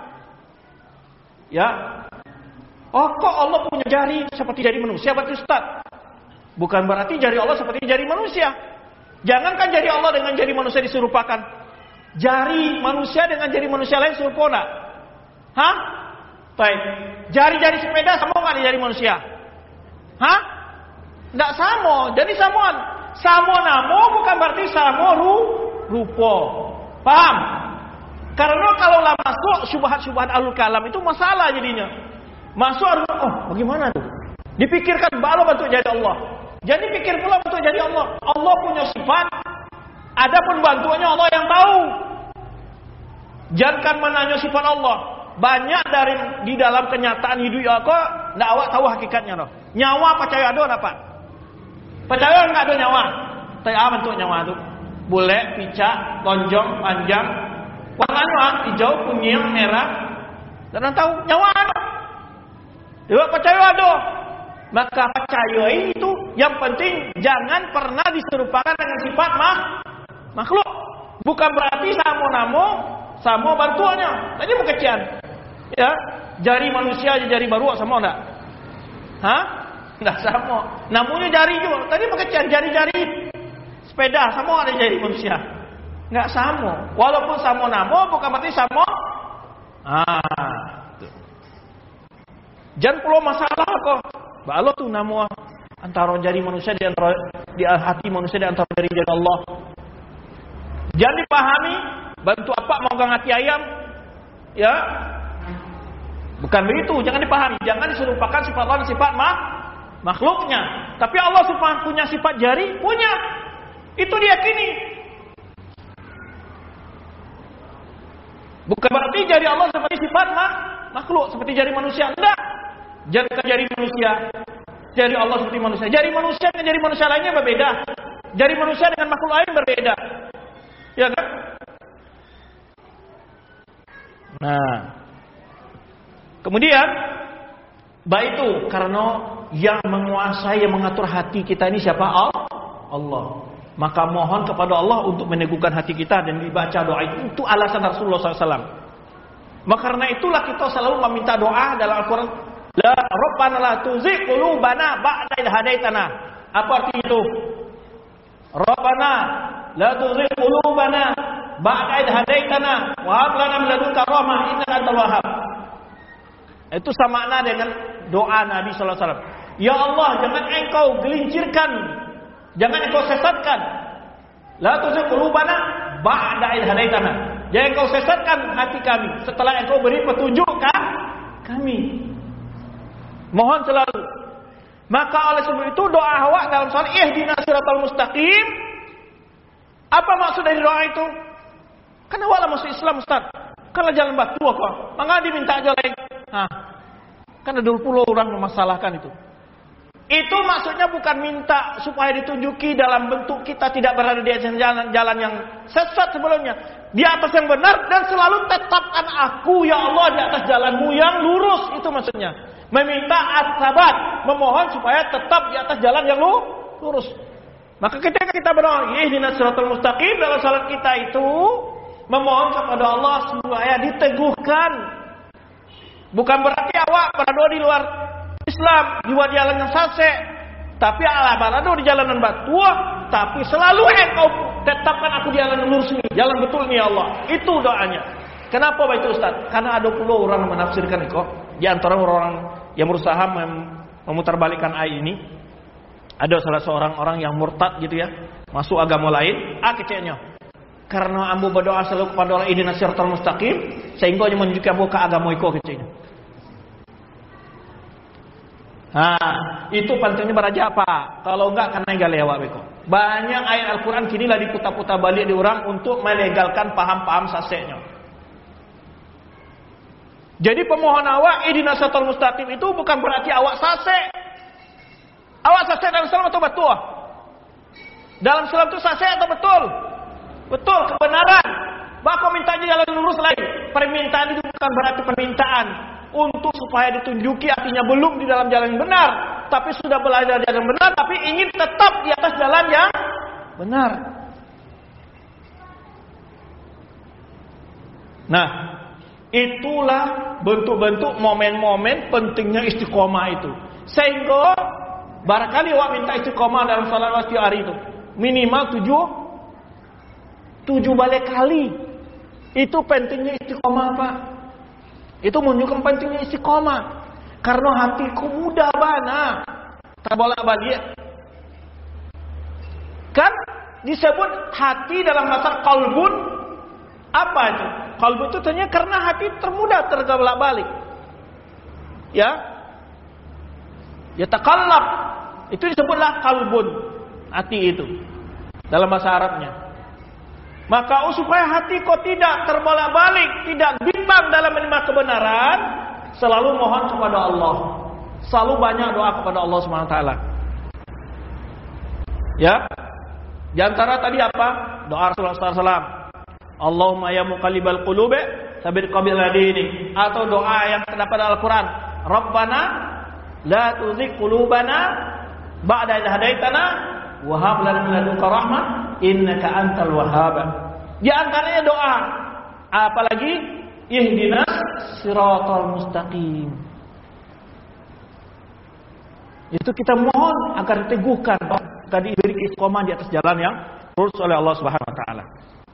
Ya. Oh, kok Allah punya jari seperti jari manusia, berarti Ustaz? Bukan berarti jari Allah seperti jari manusia. Jangankan jari Allah dengan jari manusia diserupakan. Jari manusia dengan jari manusia lain serupa enggak? Hah? Baik. Jari-jari sepeda sama enggak dengan jari manusia? Hah? Enggak sama. Jadi samaan. Samo namo bukan berarti samo ru, rupa. Paham? Karena kalau lah masuk syubhat-syubhat alul kalam itu masalah jadinya. Masuk harus, oh bagaimana tuh? Dipikirkan balo bentuk jadi Allah. Jadi pikir pula bentuk jadi Allah. Allah punya sifat. Adapun bantuannya Allah yang tahu. Jangan menanya sifat Allah. Banyak dari di dalam kenyataan hidup aku, ndak awak tahu hakikatnya loh. Nyawa percaya ada apa? Percaya enggak ada nyawa? Tapi apa bentuk nyawa itu? Bulat, picak, lonjong, panjang, warnanya hijau, kuning, merah. Dan tahu nyawa ada. Dia percaya ada. Maka percaya itu yang penting jangan pernah diserupakan dengan sifat mah makhluk. Bukan berarti sama namo, sama bantuannya. Tadi bekecian. Ya, jari manusia aja jari baru sama enggak? Hah? Enggak sama. Namanya jari juga. Tadi bekecian jari-jari sepeda sama ada jari manusia. Enggak sama. Walaupun sama namo bukan berarti sama. Ah. Jangan perlu masalah kok. Balo tuh nama antara jari manusia di antara di hati manusia di antara jari jari Allah. Jangan dipahami bantu apa mau gang hati ayam, ya bukan begitu. Jangan dipahami. Jangan diserupakan sifat Allah dan sifat ma makhluknya. Tapi Allah subhanahu punya sifat jari, punya. Itu diyakini. Bukan berarti jari Allah seperti sifat makhluk, seperti jari manusia. Tidak. Jari jari manusia, jari Allah seperti manusia. Jari manusia dengan jari manusia lainnya berbeda. Jari manusia dengan makhluk lain berbeda. Ya kan? Nah, kemudian baik itu karena yang menguasai, yang mengatur hati kita ini siapa? Allah. Maka mohon kepada Allah untuk meneguhkan hati kita dan dibaca doa itu. Itu alasan Rasulullah shallallahu alaihi wasallam. Maka karena itulah kita selalu meminta doa dalam Al-Quran. La Rabbana la tuzigh qulubana ba'da idh hadaitana. Apa arti itu? Rabbana la tuzigh qulubana ba'da idh hadaitana wa hab lana min ladunka rahmah innaka antal wahhab. Itu sama makna dengan doa Nabi sallallahu alaihi wasallam. Ya Allah, jangan engkau gelincirkan, jangan engkau sesatkan. La tuzigh qulubana ba'da idh hadaitana. Jangan engkau sesatkan hati kami setelah engkau beri petunjuk kami. Mohon selalu. Maka oleh sebab itu doa awak dalam salat ihdinas siratal mustaqim. Apa maksud dari doa itu? Karena awak masuk Islam, Ustaz. Kalau jalan batu kok. Maka diminta aja lain. Nah, kan ada dua puluh orang memasalahkan itu. Itu maksudnya bukan minta supaya ditunjuki dalam bentuk kita tidak berada di jalan-jalan yang sesat sebelumnya. Di atas yang benar dan selalu tetapkan aku ya Allah di atas jalanmu yang lurus. Itu maksudnya. Meminta as-sabat, memohon supaya tetap di atas jalan yang lurus. Maka ketika kita berdoa, ihdinas siratal mustaqim dalam salat kita itu memohon kepada Allah supaya diteguhkan. Bukan berarti awak berdoa di luar Islam, di luar jalan yang sasek, tapi Allah berdoa di jalanan batuah, tapi selalu engkau tetapkan aku di jalan lurus ini, jalan betul nih Allah. Itu doanya. Kenapa begitu Ustaz? Karena ada puluh orang menafsirkan kok. Di antara orang yang berusaha mem- memutarbalikkan ayat ini, ada salah seorang orang yang murtad gitu ya, masuk agama lain. Ah keceknya, karena ambo berdoa selalu kepada Allah ihdinas siratal mustaqim, sehingga dia menunjukkan ambo ke agama iko keceknya. Nah, itu pentingnya beraja apa? Kalau enggak karena enggak lewat beko. Banyak ayat Al-Quran kini lah diputar-putar balik di orang untuk melegalkan paham-paham saseknya. Jadi pemohon awak ihdinas siratal mustaqim itu bukan berarti awak sasek. Awak sasek dalam Islam atau betul? Dalam Islam itu sasek atau betul? Betul, kebenaran. Bahkan minta jalan lurus lain. Permintaan itu bukan berarti permintaan untuk supaya ditunjuki artinya belum di dalam jalan yang benar, tapi sudah belajar di jalan yang benar, tapi ingin tetap di atas jalan yang benar. Nah, itulah bentuk-bentuk momen-momen pentingnya istiqomah itu. Sehingga barangkali awak minta istiqomah dalam salat setiap hari itu minimal tujuh tujuh balik kali. Itu pentingnya istiqomah Pak. Itu menunjukkan pentingnya istiqomah. Karena hatiku mudah bana terbolak-balik. Kan disebut hati dalam bahasa qalbun. Apa itu? Qalbun itu ternyata karena hati termudah terbolak-balik. Ya. Ya takallab. Itu disebutlah qalbun. Hati itu. Dalam bahasa Arabnya. Maka supaya hati kau tidak terbolak-balik, tidak bimbang dalam menerima kebenaran, selalu mohon kepada Allah. Selalu banyak doa kepada Allah subhanahu wa taala. Ya. Di antara tadi apa? Doa Rasulullah sallallahu alaihi wasallam. Allahumma ya muqallibal qulubi, tsabbit qalbi ala dinik. Atau doa yang terdapat dalam Al-Quran. Rabbana la tuzigh qulubana ba'da idh hadaitana wa hab lana min ladunka rahmah innaka antal wahhab. Di antaranya doa apalagi ihdinas siratal mustaqim. Itu kita mohon agar diteguhkan, agar diberi istiqomah di atas jalan yang lurus oleh Allah Subhanahu wa taala.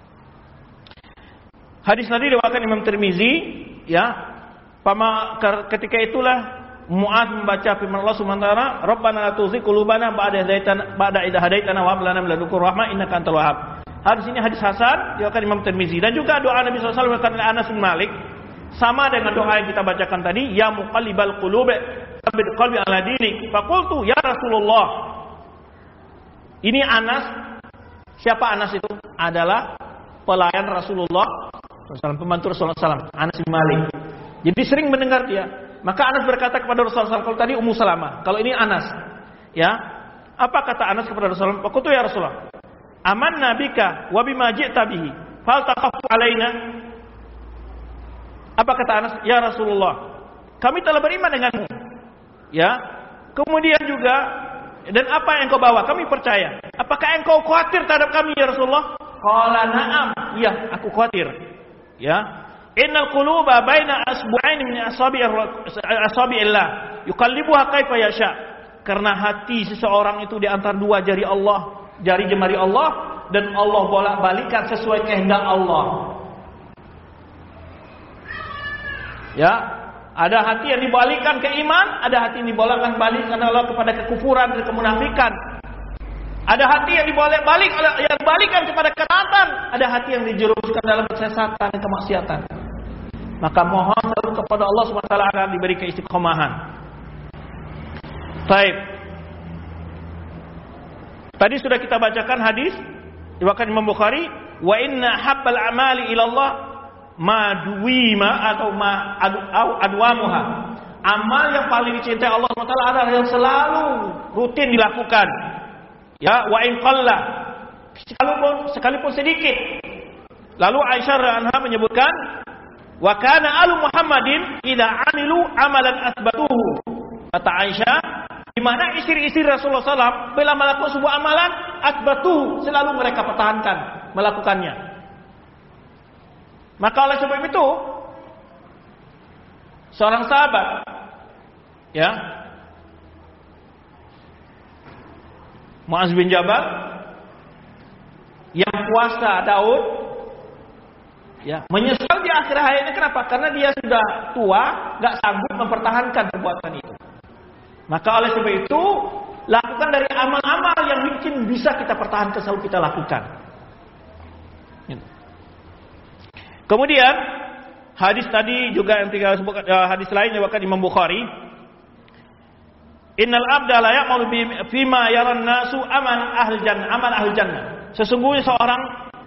Hadis tadi diriwayatkan Imam Tirmizi, ya. Pama ketika itulah Mu'adz membaca firman Allah Subhanahu wa taala, "Rabbana la tuzigh qulubana ba'da hadaitana ba'da idh hadaitana wa hab lana min ladunka rahmah innaka antal wahhab." Hadis ini hadis hasan diriwayatkan Imam Tirmizi, dan juga doa Nabi sallallahu alaihi wasallam oleh Anas bin Malik sama dengan doa yang kita bacakan tadi, ya muqallibal qulub, sabit qalbi ala dinik. Faqultu ya Rasulullah. Ini Anas. Siapa Anas itu? Adalah pelayan Rasulullah shallallahu alaihi wasallam, pembantu Rasulullah shallallahu alaihi wasallam, Anas bin Malik. Jadi sering mendengar dia. Maka Anas berkata kepada Rasulullah shallallahu alaihi wasallam, kalau tadi Ummu Salamah, kalau ini Anas. Ya. Apa kata Anas kepada Rasulullah? Faqultu ya Rasulullah, amanna bika wa bima ji'ta bihi, fal taqaffu alaina. Apa kata Anas? Ya Rasulullah, kami telah beriman denganmu. Ya. Kemudian juga, dan apa yang kau bawa, kami percaya. Apakah engkau khawatir terhadap kami ya Rasulullah? Qala na'am. Iya, aku khawatir. Ya. Innal quluba baina asbu'ain min asabi' asabi'illah yuqallibuha kaifa yasha. Karena hati seseorang itu di antara dua jari Allah, jari jemari Allah, dan Allah bolak-balikan sesuai kehendak Allah. Ya. Ada hati yang dibalikkan ke iman, ada hati yang dibolak-balikan Allah kepada kekufuran dan kemunafikan. Ada hati yang dibalik-balik, yang dibalikkan kepada ketaatan, ada hati yang dijerumuskan dalam kesesatan dan kemaksiatan. Maka mohon selalu kepada Allah subhanahu wa taala agar diberi keistiqomahan. Baik. Tadi sudah kita bacakan hadis riwayat Imam Bukhari, wa inna habbal amali ila Allah maduwima atau ma adu, adwamuha. Amal yang paling dicintai Allah subhanahu wa taala adalah yang selalu rutin dilakukan. Ya, wa in qalla, sekalipun sekalipun sedikit. Lalu Aisyah radhiyallahu anha menyebutkan, wa kana alu Muhammadin idza amilu amalan asbatuhu. Kata Aisyah, di mana istri-istri Rasulullah sallallahu alaihi wasallam bila melakukan sebuah amalan asbatuhu, selalu mereka pertahankan melakukannya. Maka oleh sebab itu, seorang sahabat, ya, Mu'adz bin Jabal, yang puasa Daud, ya, menyesal di akhir hayatnya. Kenapa? Karena dia sudah tua, gak sanggup mempertahankan perbuatan itu. Maka oleh sebab itu, lakukan dari amal-amal yang mungkin bisa kita pertahankan, selalu kita lakukan. Kemudian hadis tadi juga yang tiga hadis lain diriwayatkan Imam Bukhari. Innal abda la ya'malu bima yaran nasu amal ahli jannah, amal ahli jannah. Sesungguhnya seorang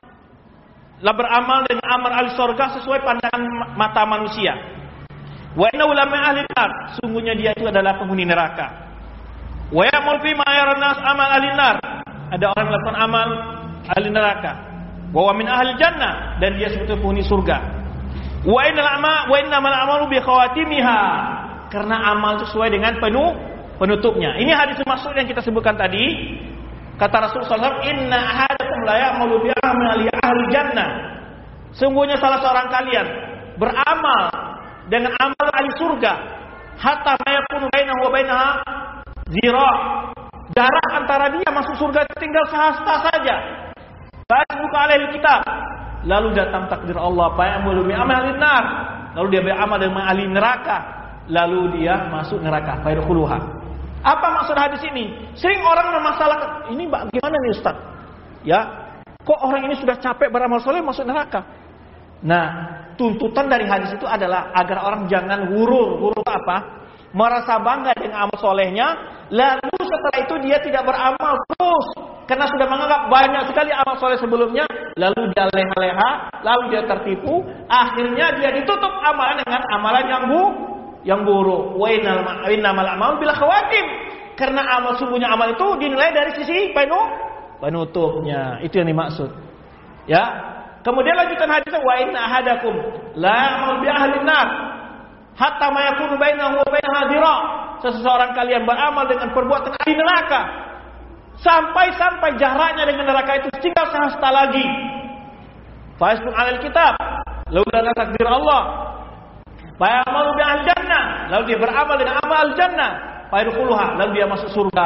lah beramal dengan amal ahli surga sesuai pandangan mata manusia. Wa innahu lam ahli nar, sungguhnya dia itu adalah penghuni neraka. Wa ya'malu bima yaran nas amal ahli nar, ada orang melakukan amal ahli neraka. Wa min ahli jannah, dan dia sebetulnya penghuni surga. Wa innal ama wa innamal a'malu bi khawatimiha, karena amal sesuai dengan penuh penutupnya. Ini hadis maksud yang kita sebutkan tadi. Kata Rasulullah sallallahu alaihi wasallam, inna ahadakum la ya'malu bi amali ahli jannah. Sungguhnya salah seorang kalian beramal dengan amal ahli surga, hatta ma yakunu bainahu wa bainaha zira'. Jarak antara dia masuk surga tinggal sehasta saja. Buka alaihi kitab, lalu datang takdir Allah, fa'amalu bi amalin nar, lalu dia beramal dengan ahli neraka, lalu dia masuk neraka, fayadkhuluha. Apa maksud hadis ini? Sering orang memasalahkan, ini bagaimana nih Ustaz? Ya, kok orang ini sudah capek beramal soleh masuk neraka? Nah, tuntutan dari hadis itu adalah agar orang jangan hurur. Hurur apa? Merasa bangga dengan amal solehnya, lalu setelah itu dia tidak beramal terus karena sudah menganggap banyak sekali amal soleh sebelumnya, lalu dia leha-leha, lalu dia tertipu, akhirnya dia ditutup amalan dengan amalan yang bu, yang buruk. Wa innamal a'malu bil khawatim, karena amal sungguhnya amal itu dinilai dari sisi penuh penutupnya. Itu yang dimaksud. Ya. Kemudian lanjutan hadisnya, wa inna ahadakum la ya'malu bi ahli nar hatta ma yakunu bainahu wa bainaha dhira'. Seseorang kalian beramal dengan perbuatan ahli neraka sampai-sampai jaraknya dengan neraka itu tinggal sehasta lagi. Fa'isbun alal kitab, lalu datang takdir Allah. Fa'amalu bi ahli jannah, lalu dia beramal dengan amal ahli jannah. Fa'idkhuluha, lalu dia masuk surga.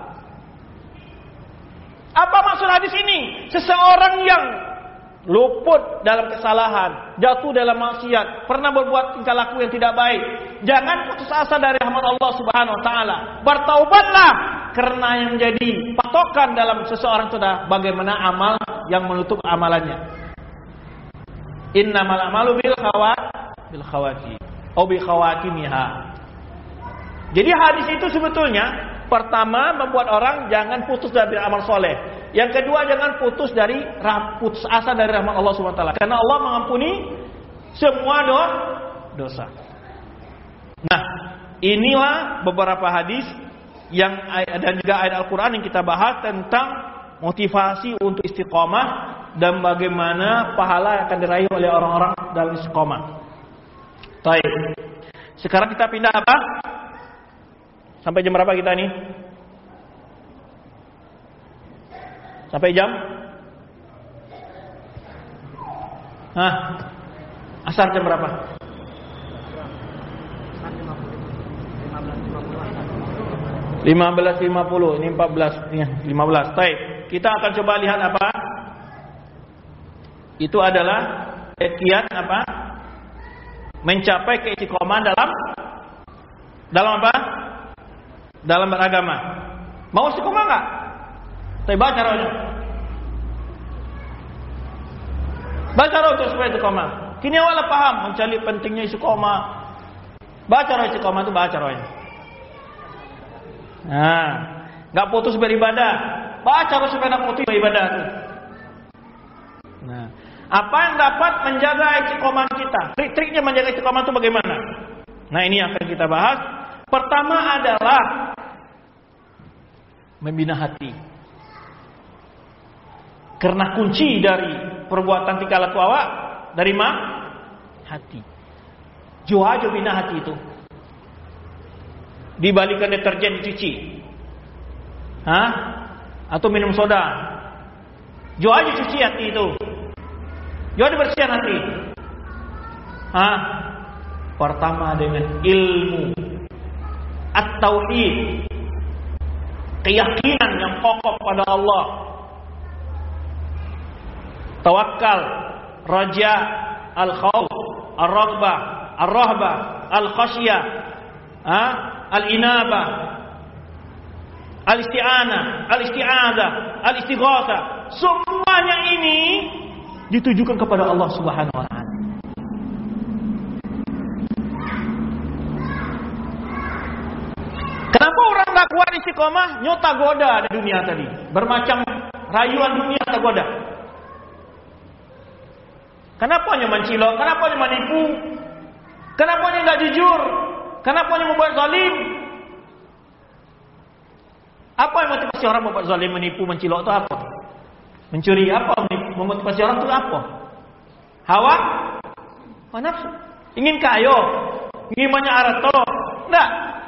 Apa maksud hadis ini? Seseorang yang luput dalam kesalahan, jatuh dalam maksiat, pernah berbuat tingkah laku yang tidak baik, jangan putus asa dari rahmat Allah Subhanahu wa taala. Bertaubatlah, karena yang menjadi patokan dalam seseorang itu adalah bagaimana amal yang menutup amalannya. Innamal a'malu bil khawat bil khawati atau bi khawatimiha. Jadi hadis itu sebetulnya pertama membuat orang jangan putus dari amal soleh. Yang kedua jangan putus dari putus asa dari rahmat Allah subhanahu wa taala. Karena Allah mengampuni semua dosa. Nah, inilah beberapa hadis yang dan juga ayat Al-Quran yang kita bahas tentang motivasi untuk istiqomah dan bagaimana pahala yang akan diraih oleh orang-orang dalam istiqomah. Baik. Sekarang kita pindah apa? Sampai jam berapa kita nih? Sampai jam? Hah? Asar jam berapa? lima belas lima puluh. Ini empat belas, lima belas. Baik. Kita akan coba lihat apa? Itu adalah kiat apa? Mencapai keistiqomahan dalam dalam apa? Dalam beragama. Mau istiqomah enggak? Saya baca caranya. Baca cara untuk supaya istiqomah. Kini awalnya paham mencari pentingnya istiqomah. Baca cara istiqomah itu baca caranya. Nah, enggak putus beribadah. Baca cara supaya enggak putus beribadah itu. Nah, apa yang dapat menjaga istiqomah kita? Trik-triknya menjaga istiqomah itu bagaimana? Nah, ini yang akan kita bahas. Pertama adalah membina hati. Karena kunci dari perbuatan tingkah laku awak dari mana? Hati. Jo aja bina hati itu. Dibalikan deterjen dicuci. Hah? Atau minum soda. Jo aja cuci hati itu. Jo aja bersihkan hati. Hah? Pertama dengan ilmu at-tauhid, keyakinan yang kokoh pada Allah, tawakal, raja, al-khawf, ar-raghbah, ar-rahbah, al-khasyah, al-inabah, al-isti'anah, al-isti'adzah, al-istighatsah. Semuanya ini ditujukan kepada Allah Subhanahu wa taala. Kenapa orang tak kuat istiqomah? Nyota goda di dunia tadi. Bermacam rayuan dunia tak goda. Kenapa hanya mencilok? Kenapa hanya menipu? Kenapa hanya tidak jujur? Kenapa hanya membuat zalim? Apa yang motivasi orang membuat zalim, menipu, mencilok itu apa? Mencuri apa? Memotivasi orang itu apa? Hawa? Nafsu? Ingin kaya? Ingin banyak harta? Tidak.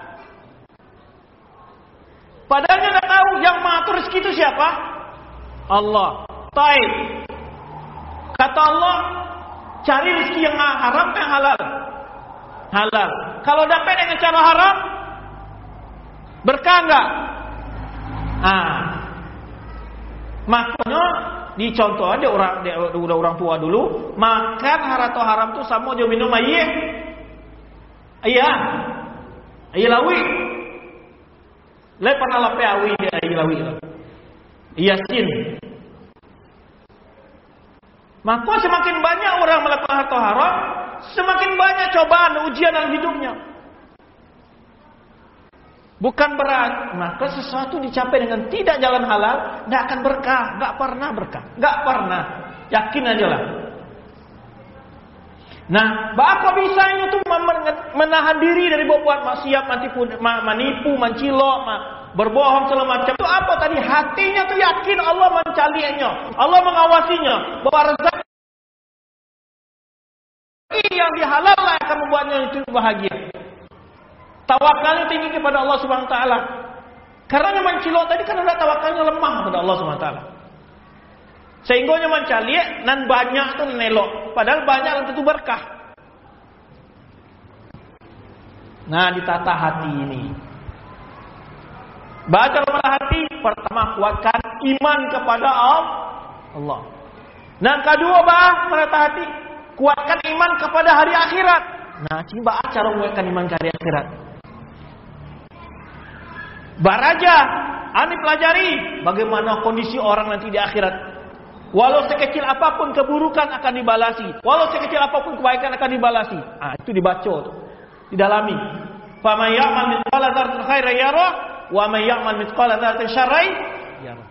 Padahal dia tidak tahu yang mengatur rezeki itu siapa? Allah. Taib. Kata Allah, cari rezeki yang haram yang halal. Halal. Kalau dapat dengan cara haram, berkah enggak? Ah. Makanya dicontoh aja orang udah orang tua dulu, makan harta haram itu sama aja minum air. Iya. Air lawi. Le pernah lape awi dia air lawi. Yasin. Maka semakin banyak orang melakukan harta haram, semakin banyak cobaan ujian dalam hidupnya. Bukan berat, maka sesuatu dicapai dengan tidak jalan halal, tidak akan berkah, tidak pernah berkah, tidak pernah. Yakin aja lah. Nah, apa bisa ini tuh menahan diri dari berbuat maksiat, menipu, menipu, mencilok, berbohong segala macam. Itu apa tadi? Hatinya tuh yakin Allah mencalinya, Allah mengawasinya, bahwa rezeki yang dihalal lah akan membuatnya itu bahagia. Tawakalnya tinggi kepada Allah Subhanahu wa taala. Karena yang mencilok tadi kan ada tawakalnya lemah kepada Allah Subhanahu wa taala. Sehingga yang mencaliak nan banyak tuh nelok, padahal banyak tentu berkah. Nah, ditata hati ini. Baca lemah hati, pertama kuatkan iman kepada Allah. Nah, kedua bah menata hati, kuatkan iman kepada hari akhirat. Nah, coba cara menguatkan iman ke hari akhirat. Baraja, ani pelajari bagaimana kondisi orang nanti di akhirat. Walau sekecil apapun keburukan akan dibalasi, walau sekecil apapun kebaikan akan dibalasi. Ah, itu dibaca tuh, didalami. Faman ya'mal mithqala dzarratin khairan yarah wa man ya'mal mithqala dzarratin syarran yarah.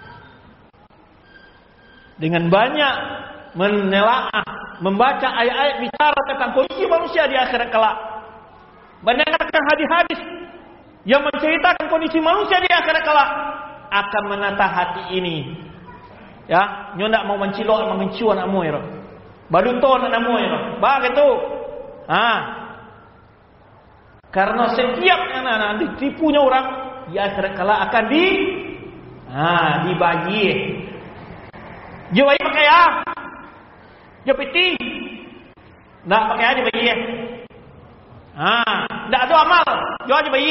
Dengan banyak menelaah, membaca ayat-ayat bicara tentang kondisi manusia di akhirat kelak. Banyakkan hadis-hadis yang menceritakan kondisi manusia di akhirat kelak akan menata hati ini. Ya, nyo ndak mau mencilok mau mencuan amu ira. Baduton amu ira. Ba gitu. Ah. Karena setiap anak-anak ditipunya orang di akhirat kelak akan di ah dibagi. Dia bagi pakai ah. Dia piti. Ndak pakai aja bagi. Ah, ndak ada amal. Dia aja bagi.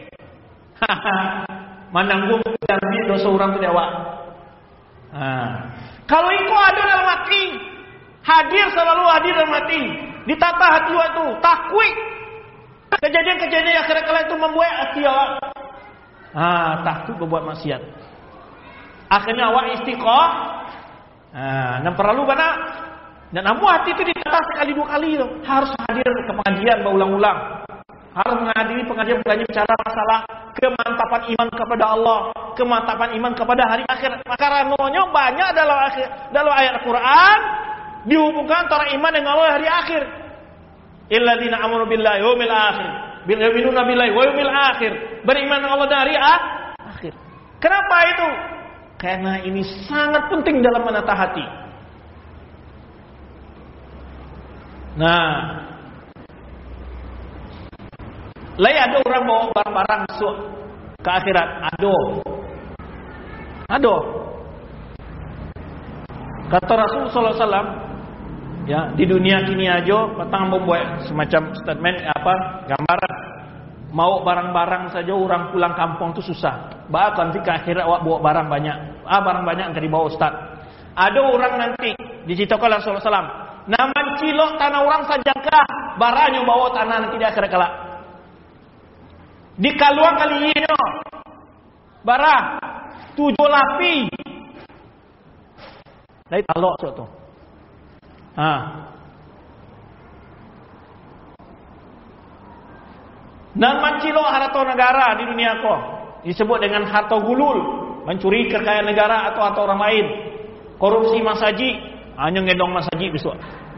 Menanggung janji dosa orang tu dewa. Ah. Kalau itu ada dalam hati, hadir selalu hadir dalam hati, ditata hati waktu, takwik. Kejadian-kejadian akhirat kala itu membuat hati awak ah, takut berbuat maksiat. Akhirnya awak istiqah. Ah, dan perlu mana? Dan namun hati itu ditata sekali dua kali tu. Harus hadir ke pengajian berulang-ulang. Harus menghadiri pengajian-pengajian bicara masalah kemantapan iman kepada Allah, kemantapan iman kepada hari akhir. Maka ranonyo banyak dalam akhir, dalam ayat Al-Quran dihubungkan antara iman dengan Allah hari akhir. Illadzina amanu billahi wa yawmil akhir, bil yu'minuna billahi wa yawmil akhir. Beriman dengan Allah dan hari akhir. Kenapa itu? Karena ini sangat penting dalam menata hati. Nah, lai ada orang bawa barang-barang masuk ke akhirat. Ada. Ada. Kata Rasulullah sallallahu alaihi wasallam, ya, di dunia kini aja petang membuat semacam statement apa, gambaran. Mau barang-barang saja orang pulang kampung tu susah. Bahkan ke akhirat awak bawa barang banyak. Ah, barang banyak yang dibawa ustaz. Ada orang nanti diceritakan Rasulullah sallallahu alaihi wasallam, nama cilok tanah orang sajakah barangnya bawa tanah nanti di akhirat kelak. Di kaluang kali ini barang tujuh lapi dari talok tu. Ha. Dan mencilok harta negara di dunia ko disebut dengan harta gulul, mencuri kekayaan negara atau harta orang lain. Korupsi masjid, hanya ngedong masjid besok.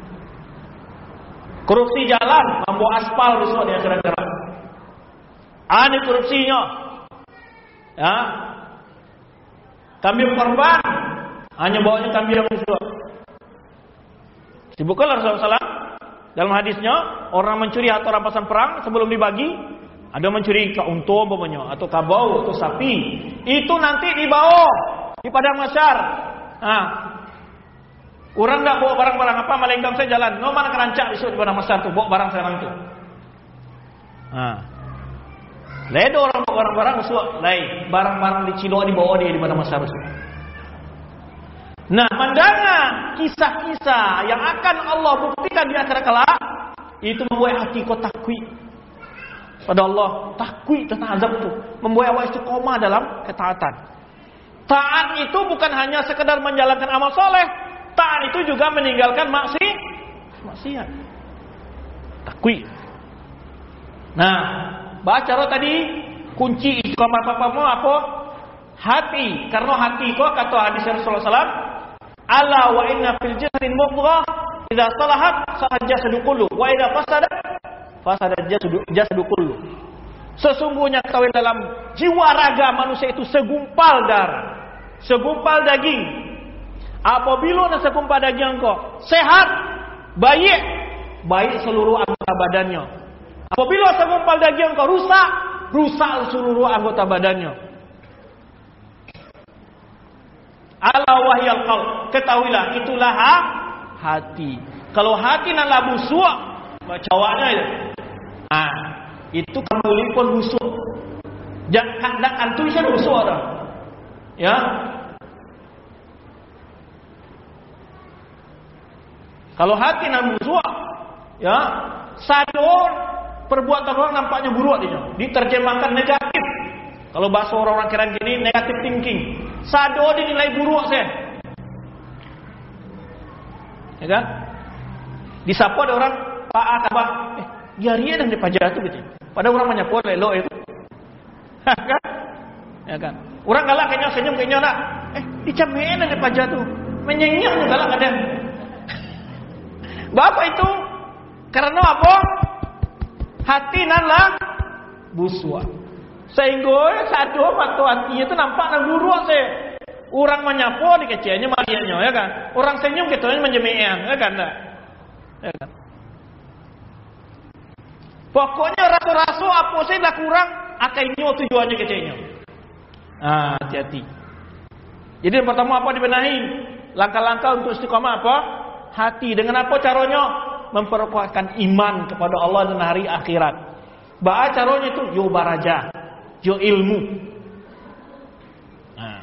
Korupsi jalan, membawa aspal besok di akhirat kelak. Ada korupsinya. Ya. Kambing korban hanya bawanya kambing yang besok. Disebutkan Rasulullah sallallahu alaihi wasallam dalam hadisnya, orang mencuri harta rampasan perang sebelum dibagi, ada mencuri unta umpamanya atau kabau atau sapi, itu nanti dibawa di padang mahsyar. Ah. Orang tak bawa barang-barang apa, malaikat saya jalan, no mana kerancak besok di padang mahsyar tu, bawa barang saya tu. Ah. Lain orang bawa barang-barang besok, lain barang-barang dicilok dibawa dia di padang mahsyar besok. Nah, mendengar kisah-kisah yang akan Allah buktikan di akhirat kelak, itu membuat hati kau takwik pada Allah, takwik tentang azab itu, membuat awak istiqomah dalam ketaatan. Taat itu bukan hanya sekedar menjalankan amal soleh, taat itu juga meninggalkan maksiat. Maksiat. Takwik. Nah, baca tadi kunci istiqomah apa apa? Hati. Karena hati kau kata hadis Rasulullah sallallahu alaihi wasallam, ala wa inna fil jasadi mudghah idza salahat salahat jasadu kullu wa idza fasadat fasadat jasadu jasadu kullu. Sesungguhnya ketahui dalam jiwa raga manusia itu segumpal darah, segumpal daging. Apabila ada segumpal daging engkau sehat, baik, baik seluruh anggota badannya. Apabila segumpal daging engkau rusak, rusak seluruh anggota badannya. Ala wahyal qalb, ketahuilah itulah ha, hati. Kalau hati nak lah busuk, bacawaknya itu. Ah, itu kamu lipun busuk. Jangan nak antu saya busuk orang. Ya. Kalau hati nak busuk, ya, sadar perbuatan orang nampaknya buruk dia. Diterjemahkan negatif. Kalau bahasa orang-orang keren gini, negative thinking. Sado dinilai buruk saya. Ya kan? Disapa ada orang, Pak Akabah, eh, Biarin yang dipajak itu gitu. Pada orang menyapu lelo itu. Kan? Ya kan? Orang galak kayaknya senyum kayaknya nak. Eh, dicamein yang dipajak tuh. Menyenyum galak ada. Bapak itu karena apa? Hati nanlah buswa. Sehingga satu waktu hatinya itu nampak nang buruk saya. Orang menyapu dikecilnya marianya ya kan. Orang senyum ketanya menjemian ya kan. Ya kan. Pokoknya rasu-rasu apa sih dah kurang akainya tujuannya kecilnya. Ah, hati-hati. Jadi yang pertama apa dibenahi? Langkah-langkah untuk istiqamah apa? Hati. Dengan apa caranya? Memperkuatkan iman kepada Allah dan hari akhirat. Ba'a caranya itu yo baraja, yo ilmu. Nah.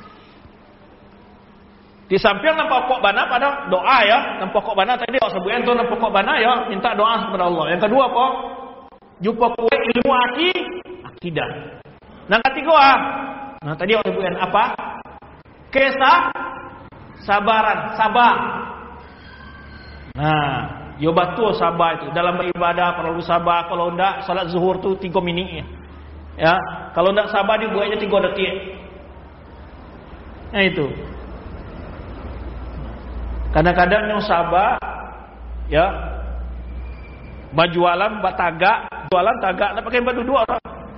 Di samping nampak pokok bana pada doa ya, nampak pokok bana tadi orang sebutin tu nampak pokok bana ya, minta doa kepada Allah. Yang kedua apa? Jumpa kuat ilmu hati, akidah. Yang ketiga ah, nah tadi orang sebutin apa? Kesah, sabaran, sabar. Nah, yo betul sabar itu. Dalam beribadah perlu sabar. Kalau enggak salat zuhur tu tiga minit ya. Kalau enggak sabar dibuatnya tiga detik. Nah itu. Kadang-kadang yang sabar ya. Bajualan batagak, jualan tagak nak pakai baju dua orang.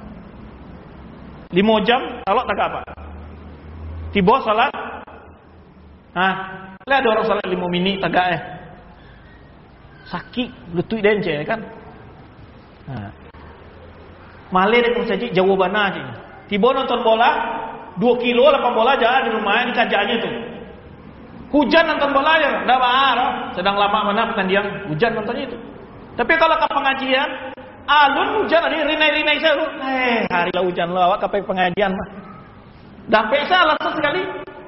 lima jam kalau tagak apa? Tiba salat. Hah, lah ada orang salat lima minit tagak eh. Sakit lutut dan je kan. Ha. Malay dia pun saja jawaban aja. Tiba nonton bola dua kilo lapan bola jalan di rumah ini kajaknya tu. Hujan nonton bola je, dah bahar. Sedang lama mana pertandingan hujan nontonnya itu. Tapi kalau ke pengajian, alun hujan ada rinai-rinai saya. Eh, hari lah hujan lah awak ke pengajian mah. Dah pesa alasan sekali.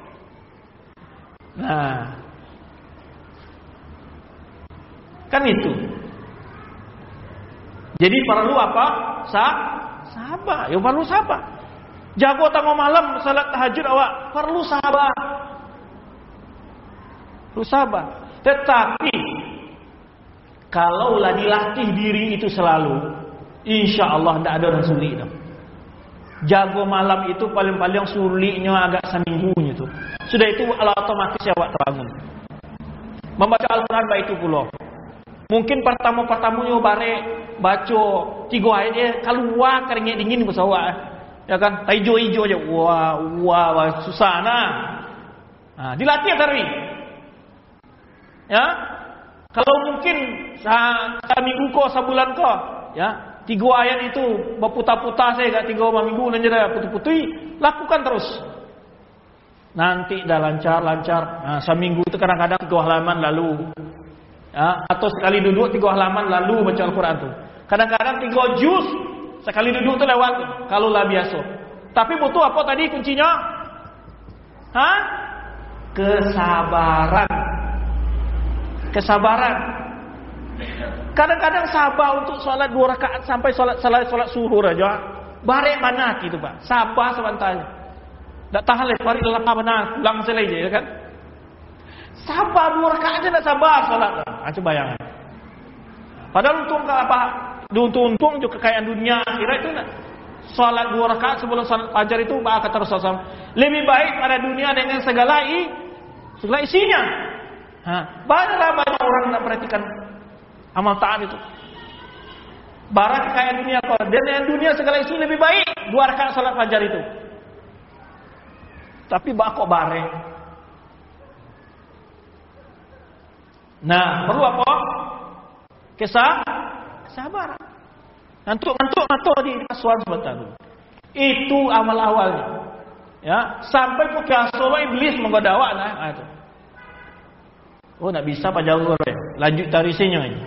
Nah, kan itu. Jadi perlu apa? Sa sabar. Ya perlu sabar. Jago tengah malam salat tahajud awak perlu sabar. Perlu sabar. Tetapi kalaulah dilatih diri itu selalu, insya Allah tidak ada orang sulit. Jago malam itu paling-paling sulitnya agak seminggunya tu. Sudah itu otomatis awak terbangun. Membaca Al-Quran baik itu pula. Mungkin pertama-pertamanya bare baca tiga ayat dia keluar keringat dingin bersawak. Ya kan? Hijau-hijau aja. Wah, wah, wah susah nah. Nah, dilatih tadi. Ya. Kalau mungkin seminggu ko, sebulan ko, ya, tiga ayat itu berputar-putar saya kat tiga minggu dan jadi putih-putih, lakukan terus. Nanti dah lancar-lancar. Nah, seminggu itu kadang-kadang tiga halaman lalu. Ya, atau sekali duduk tiga halaman lalu baca Al-Quran tu. Kadang-kadang tiga juz sekali duduk tu lewat. Kalau lah biasa. Tapi butuh apa tadi kuncinya? Hah? Kesabaran. Kesabaran. Kadang-kadang sabar untuk solat dua rakaat sampai solat solat solat suhur aja. Barek mana gitu pak. Sabar sebentar. Tak tahan lepas hari lepas mana pulang selesai je kan. Sabar dua rakaat aja nak sabar solat. Ah, coba bayangkan. Padahal untung ke apa? Untung-untung juga kekayaan dunia akhirat itu nak. Solat dua rakaat sebelum solat fajar itu bah kata Rasulullah. Lebih baik pada dunia dengan segala i, segala isinya. Ha, banyaklah banyak orang nak perhatikan amal taat itu. Barang kekayaan dunia kau dan dengan dunia segala isi lebih baik dua rakaat solat fajar itu. Tapi bah kok bare. Nah, perlu apa? Kesah, kesabaran. Ngantuk-ngantuk atau di kasuan sebentar dulu. Itu amal awalnya. Ya, sampai pun kiaso iblis menggoda awak nah, nah itu. Oh, nak bisa pak jauh ya. Lanjut tarisinya ini.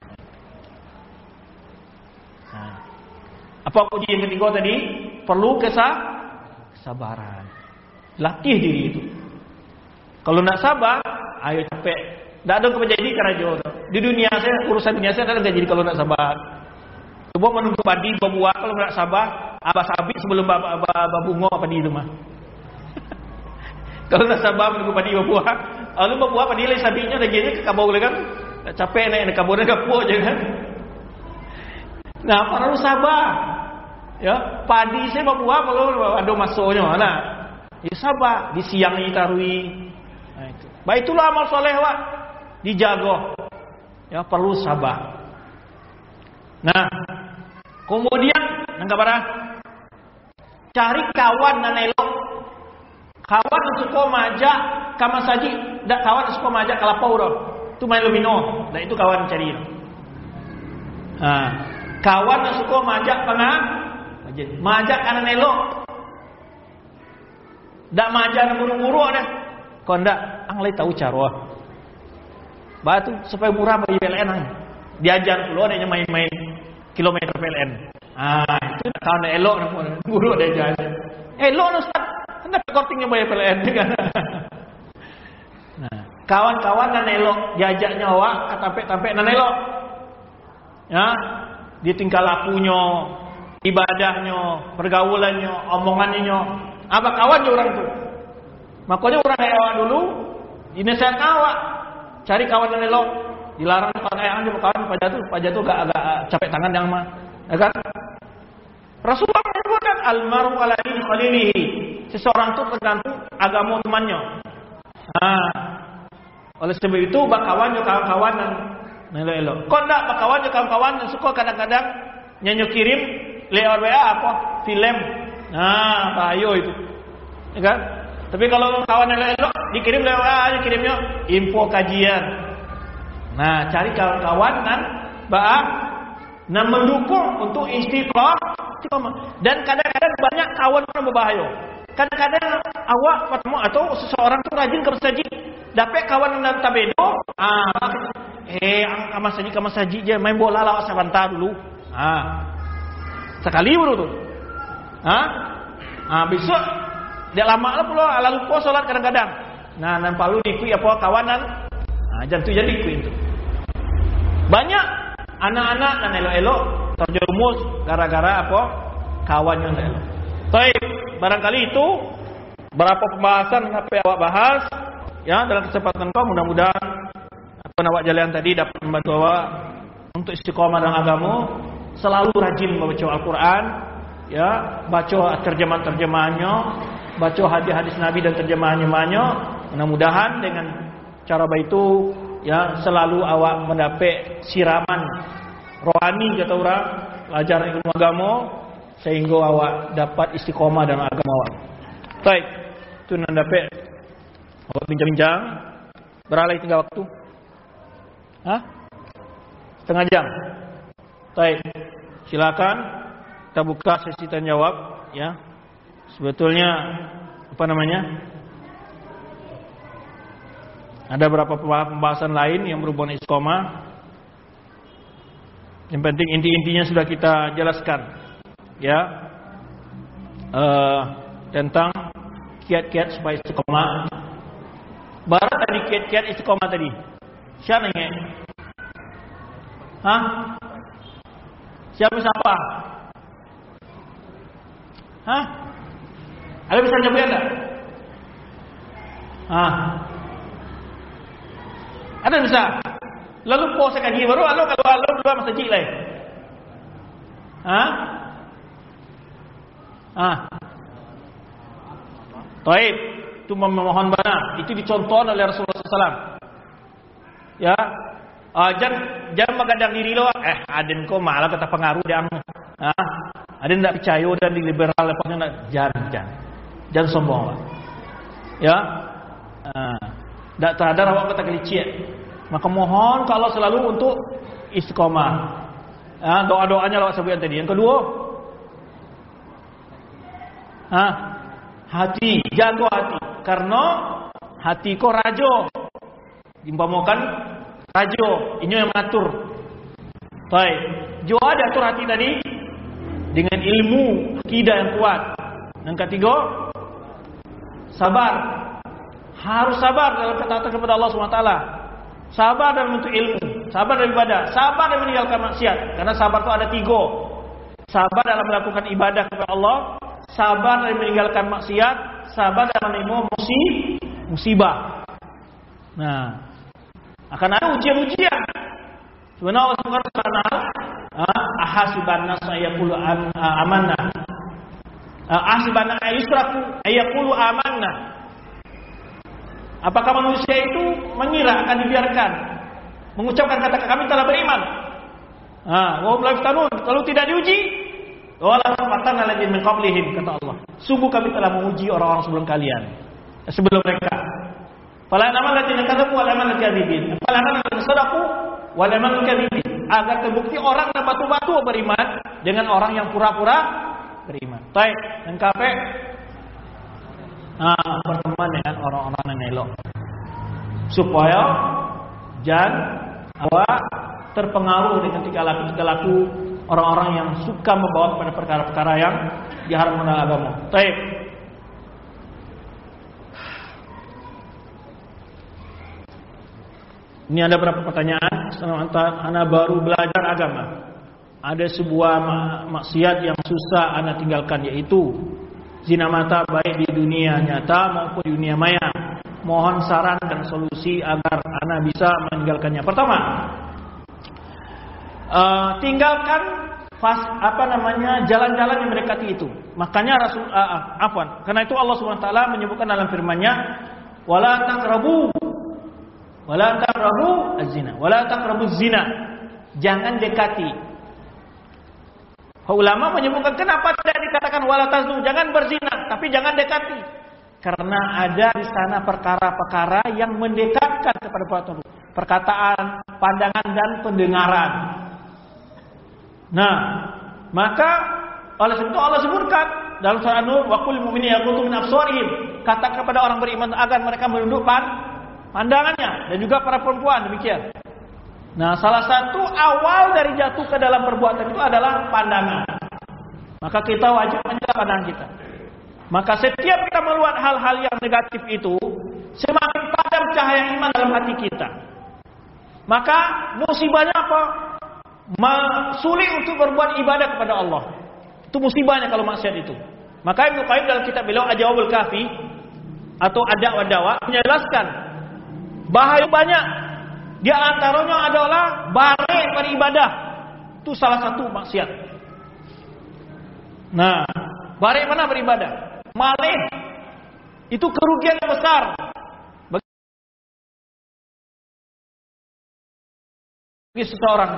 Nah. Apa kunci yang ketiga tadi? Perlu kesah, kesabaran. Latih diri itu. Kalau nak sabar, ayo capek. Tak ada kejadi kerajaan. Di dunia saya, urusan dunia saya tak ada jadi kalau nak sabar. Coba menunggu padi berbuah kalau nak sabar, abah sabit sebelum bunga padi itu mah. Kalau nak sabar menunggu padi berbuah, lalu berbuah padi lagi sabitnya lagi ni ke kabau lagi kan. Tak capek naik ke kabau dan kapur je kan. Nah, perlu sabar. Ya, padi saya berbuah perlu ada masuknya. Nah, ya sabar. Di siang ini tarui. Nah, itu. Baik itulah amal soleh wak. Dijaga. Ya, perlu sabar. Nah, kemudian nangka barang. Cari kawan dan elok. Kawan yang suka majak kama saji, dak kawan yang suka majak kalapau dah. Itu main lumino. Dan itu kawan cari. Ha. Kawan yang suka majak pengah, majak anak elok. Dak majak nak buruk-buruk dah. Kau ndak ang lai tahu cara. Batu supaya murah bagi P L N ang. Diajar pula dia main-main kilometer P L N. Ah, itu kawan elok nak buruk dia ajar. Elok Ustaz. Hendak kortingnya bayar P L N kan. Nah, kawan-kawan dan elok diajaknya awak katampek-tampek dan elok. Ya, dia tingkah lakunya, ibadahnya, pergaulannya, omongannya. Apa kawannya orang tu? Makanya orang elok dulu dinasihat awak. Cari kawan dan elok. Dilarang kawan ayang dia kawan pajak tu, pajak tu agak-agak capek tangan yang mah. Ya kan? Rasulullah menyebutkan almaru ala dini khalilihi. Seseorang itu tergantung agama temannya. Nah, oleh sebab itu bakawan juga kawan-kawan dan elok-elok. Kau tak bakawan juga kawan-kawan yang suka kadang-kadang nyanyi kirim lewat W A apa film. Nah, bahaya itu. Ya kan? Tapi kalau kawan elok-elok dikirim lewat W A, dikirimnya info kajian. Nah, cari kawan-kawan dan bah dan mendukung untuk istiqomah. Dan kadang-kadang banyak kawan yang berbahaya. Kadang-kadang awak ketemu atau seseorang tu rajin ke masjid, dapat kawan yang tabedo, ah, eh, ke masjid ke masjid je main bola lah sebentar dulu, ah, sekali baru tu, ah, ah, besok dia lama lah pula, lalu lupa solat kadang-kadang, nah, nan palu dikui apa kawanan, ah, jangan tu jadi ikui itu, banyak anak-anak dan elok-elok terjerumus gara-gara apa kawan yang elok. Baik. Barangkali itu berapa pembahasan yang awak bahas ya dalam kesempatan kau, mudah-mudahan apa yang awak jalan tadi dapat membantu awak untuk istiqomah dalam agama, selalu rajin membaca Al-Quran ya, baca terjemahan-terjemahannya, baca hadis-hadis Nabi dan terjemahan-terjemahannya. Mudah-mudahan dengan cara itu ya selalu awak mendapat siraman rohani kata orang, belajar ilmu agama sehingga awak dapat istiqomah dalam agama awak. Baik, itu nak dapat awak bincang-bincang. Beralih tinggal waktu. Hah? Setengah jam. Baik, silakan kita buka sesi tanya jawab. Ya, sebetulnya apa namanya? Ada beberapa pembahasan lain yang berhubungan istiqomah. Yang penting inti-intinya sudah kita jelaskan. Ya, uh, tentang kiat-kiat supaya istiqomah. Barat tadi kiat-kiat istiqomah tadi. Siapa nanya? Hah? Siapa siapa? Hah? Ada bisa nyebutkan tak? Hah? Ada bisa? Lalu puasa kaji baru, lalu kalau lalu dua masjid lain. Hah? Ah, taib itu memohon benar. Itu dicontoh oleh Rasulullah sallallahu alaihi wasallam. Ya, ah, jangan jangan mengadang diri lo. Eh, aden kau malah kata pengaruh dia. Ah, aden tidak percaya dan di liberal lepasnya nak jangan jangan jangan sombong lah. Ya, ah, tidak terhadap awak kata kelicik. Maka mohon kalau selalu untuk istiqomah. Ah, doa-doanya awak sebutkan tadi. Yang kedua. Ha, hati, jaga hati. Karena hati kau rajo. Diumpamakan rajo, ini yang mengatur. Baik, jo ada atur hati tadi dengan ilmu akidah yang kuat. Yang ketiga, sabar. Harus sabar dalam ketaatan kepada Allah subhanahu wa taala. Sabar dalam bentuk ilmu, sabar dalam ibadah, sabar dalam meninggalkan maksiat. Karena sabar itu ada tiga. Sabar dalam melakukan ibadah kepada Allah, sabar dalam meninggalkan maksiat, sabar dalam menerima musibah. Nah, akan ada ujian-ujian. Sebenarnya Allah Subhanahu wa taala ahasiban nas ayaqulu amanna, ahasiban ayusraku ayaqulu amanna. Apakah manusia itu mengira akan dibiarkan mengucapkan kata kami telah beriman? Ah, wa hum la yuftanun, kalau tidak diuji, wala fatanna alladziina min qablihim, kata Allah. Sungguh kami telah menguji orang-orang sebelum kalian, sebelum mereka. Fala namal alladziina kadzabu wa la namal kadzibin. Fala namal alladziina sadaqu wa la namal kadzibin. Agar terbukti orang yang batu-batu beriman dengan orang yang pura-pura beriman. Baik, yang kafe ah, berteman dengan orang-orang yang elok supaya jangan apa terpengaruh dengan tingkah laku-tingkah laku orang-orang yang suka membawa kepada perkara-perkara yang diharamkan dalam agama. Baik. Ini ada beberapa pertanyaan. Ana baru belajar agama. Ada sebuah maksiat yang susah ana tinggalkan, yaitu zina mata, baik di dunia nyata maupun di dunia maya. Mohon saran dan solusi agar ana bisa meninggalkannya. Pertama, Uh, tinggalkan fas, apa namanya jalan-jalan yang mendekati itu. Makanya Rasul uh, uh, afwan. Karena itu Allah Subhanahu wa taala menyebutkan dalam firman-Nya, wala taqrabu wala taqrabu az-zina, wala taqrabu zina. Jangan dekati. Ulama menyebutkan kenapa tidak dikatakan wala taznu, jangan berzina, tapi jangan dekati. Karena ada di sana perkara-perkara yang mendekatkan kepada perkataan, pandangan dan pendengaran. Nah, maka oleh sebab itu Allah sebutkan dalam surah An-Nur, wa qul mu'minina yaghuddu min absarihim, kata kepada orang beriman agar mereka menundukkan pandangannya, dan juga para perempuan demikian. Nah, salah satu awal dari jatuh ke dalam perbuatan itu adalah pandangan. Maka kita wajib menjaga pandangan kita. Maka setiap kita melihat hal-hal yang negatif itu, semakin padam cahaya iman dalam hati kita. Maka musibahnya apa? Sulit untuk berbuat ibadah kepada Allah. Itu musibahnya kalau maksiat itu. Maka Ibnu Qayyim dalam kitab beliau Al-Jawabul Kafi atau Ad-Da'a wa Dawa menjelaskan bahaya banyak. Di antaranya adalah balik beribadah. Itu salah satu maksiat. Nah, balik mana beribadah? Malih. Itu kerugian yang besar bagi seseorang.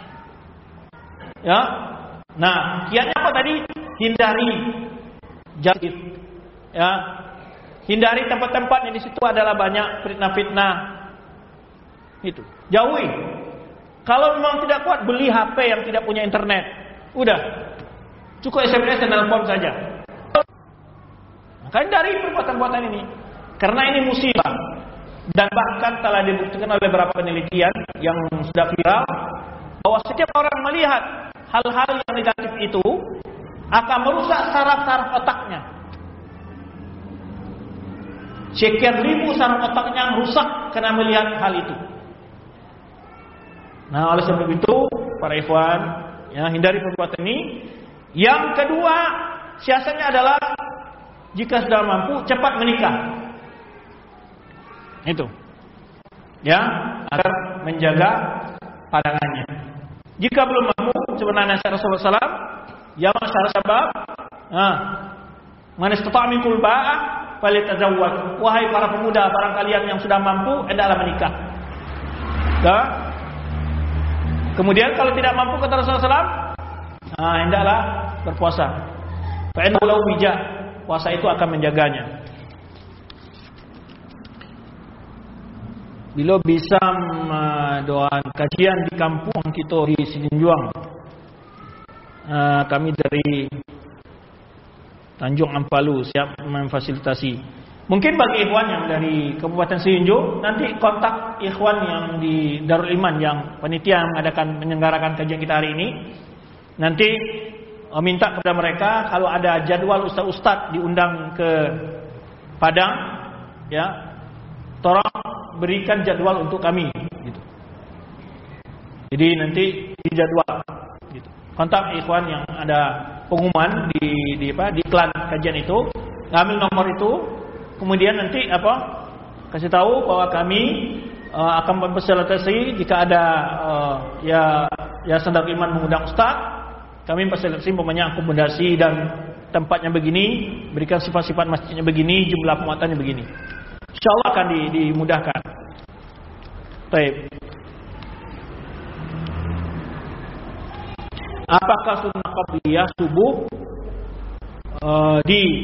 Ya, nah kiatnya apa tadi? Hindari jahit, ya, hindari tempat-tempat yang di situ adalah banyak fitnah-fitnah. Itu jauhi. Kalau memang tidak kuat, beli H P yang tidak punya internet. Udah, cukup S M S dan telepon saja. Maka hindari perbuatan-perbuatan ini, karena ini musibah. Dan bahkan telah dibuktikan oleh beberapa penelitian yang sudah viral bahwa setiap orang melihat hal-hal yang negatif itu akan merusak saraf-saraf otaknya. Sekian ribu saraf otaknya rusak karena melihat hal itu. Nah, oleh sebab itu, para ikhwan, ya, hindari perbuatan ini. Yang kedua, siasatnya adalah jika sudah mampu cepat menikah. Itu, ya, agar menjaga pandangannya. Jika belum mampu, sebenarnya nasihat Rasulullah sallallahu alaihi wasallam, ya masyarakat sabab, nah, man istata'a minkum ba'ah falyatazawwaj. Wahai para pemuda, barang kalian yang sudah mampu, hendaklah menikah. Ya. Kemudian kalau tidak mampu, kata Rasulullah sallallahu alaihi wasallam, nah, hendaklah berpuasa. Fa innahu lahu wija, puasa itu akan menjaganya. Bila bisa doan kajian di kampung kita di Sidinjuang, uh, kami dari Tanjung Ampalu siap memfasilitasi. Mungkin bagi ikhwan yang dari Kabupaten Sidinjuang, nanti kontak ikhwan yang di Darul Iman yang panitia mengadakan menyelenggarakan kajian kita hari ini. Nanti uh, minta kepada mereka kalau ada jadwal ustaz-ustaz diundang ke Padang, ya, tolong berikan jadwal untuk kami, gitu. Jadi nanti di jadwal, gitu. Kontak ikhwan yang ada pengumuman di di apa di iklan kajian itu, ambil nomor itu, kemudian nanti apa kasih tahu bahwa kami uh, akan memfasilitasi jika ada uh, ya ya Sadar Iman mengundang ustaz, kami fasilitasi umpamanya akomodasi dan tempatnya begini, berikan sifat-sifat masjidnya begini, jumlah muatannya begini. Insyaallah akan di, dimudahkan. Baik. Apakah sunnah qabliyah subuh uh, di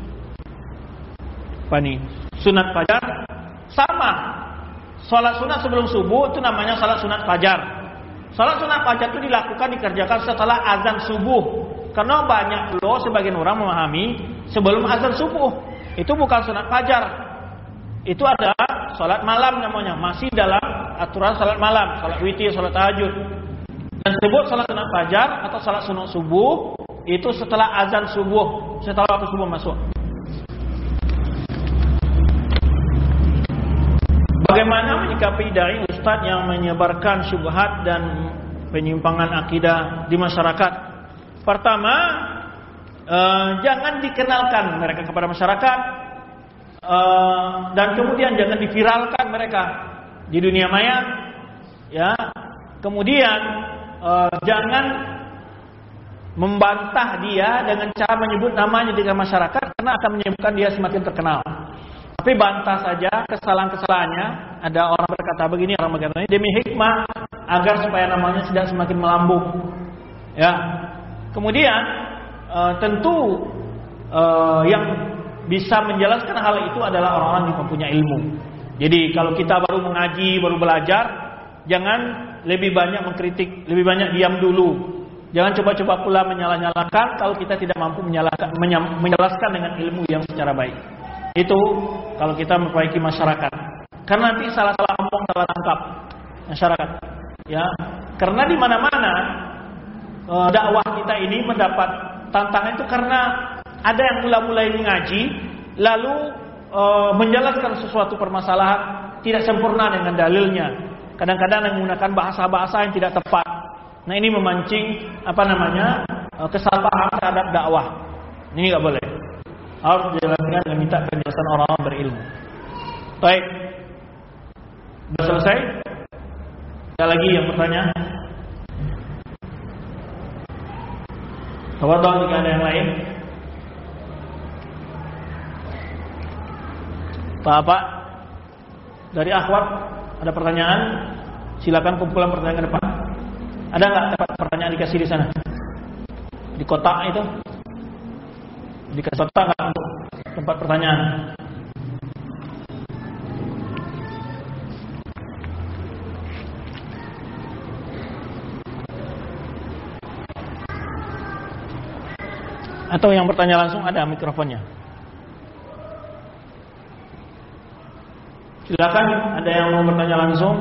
apa nih? Sunat fajar sama. Salat sunat sebelum subuh itu namanya salat sunat fajar. Salat sunat fajar itu dilakukan dikerjakan setelah azan subuh. Karena banyak loh sebagian orang memahami sebelum azan subuh itu bukan sunat fajar. Itu adalah salat malam namanya, masih dalam aturan salat malam, salat witir, salat tahajud. Dan sebut salat sunat fajar atau salat sunat subuh itu setelah azan subuh, setelah waktu subuh masuk. Bagaimana menyikapi dai ustaz yang menyebarkan syubhat dan penyimpangan akidah di masyarakat? Pertama, eh, jangan dikenalkan mereka kepada masyarakat, eh, dan kemudian jangan diviralkan mereka di dunia maya. Ya, kemudian eh, jangan membantah dia dengan cara menyebut namanya di masyarakat karena akan menyebabkan dia semakin terkenal. Tapi bantah saja kesalahan-kesalahannya. Ada orang berkata begini, orang berkata ini demi hikmah agar supaya namanya tidak semakin melambung. Ya. Kemudian uh, tentu uh, yang bisa menjelaskan hal itu adalah orang-orang yang mempunyai ilmu. Jadi kalau kita baru mengaji, baru belajar, jangan lebih banyak mengkritik, lebih banyak diam dulu. Jangan coba-coba pula menyalah-nyalahkan kalau kita tidak mampu menyalahkan, menjelaskan dengan ilmu yang secara baik. Itu kalau kita memperbaiki masyarakat. Karena nanti salah-salah ngomong, salah tangkap masyarakat. Ya, karena di mana-mana e, dakwah kita ini mendapat tantangan itu karena ada yang mula-mulai ngaji lalu e, menjelaskan sesuatu permasalahan tidak sempurna dengan dalilnya. Kadang-kadang menggunakan bahasa-bahasa yang tidak tepat. Nah, ini memancing apa namanya e, kesalahpahaman terhadap dakwah. Ini nggak boleh. Harus dijelaskan dan minta penjelasan orang-orang berilmu. Baik. Sudah selesai? Ada lagi yang bertanya? Tafadhol jika ada yang lain. Bapak dari akhwat ada pertanyaan? Silakan kumpulan pertanyaan ke depan. Ada nggak tempat pertanyaan dikasih di sana? Di kotak itu? Dikasih kotak nggak untuk tempat pertanyaan? Atau yang bertanya langsung ada mikrofonnya? Silakan, ada yang mau bertanya langsung?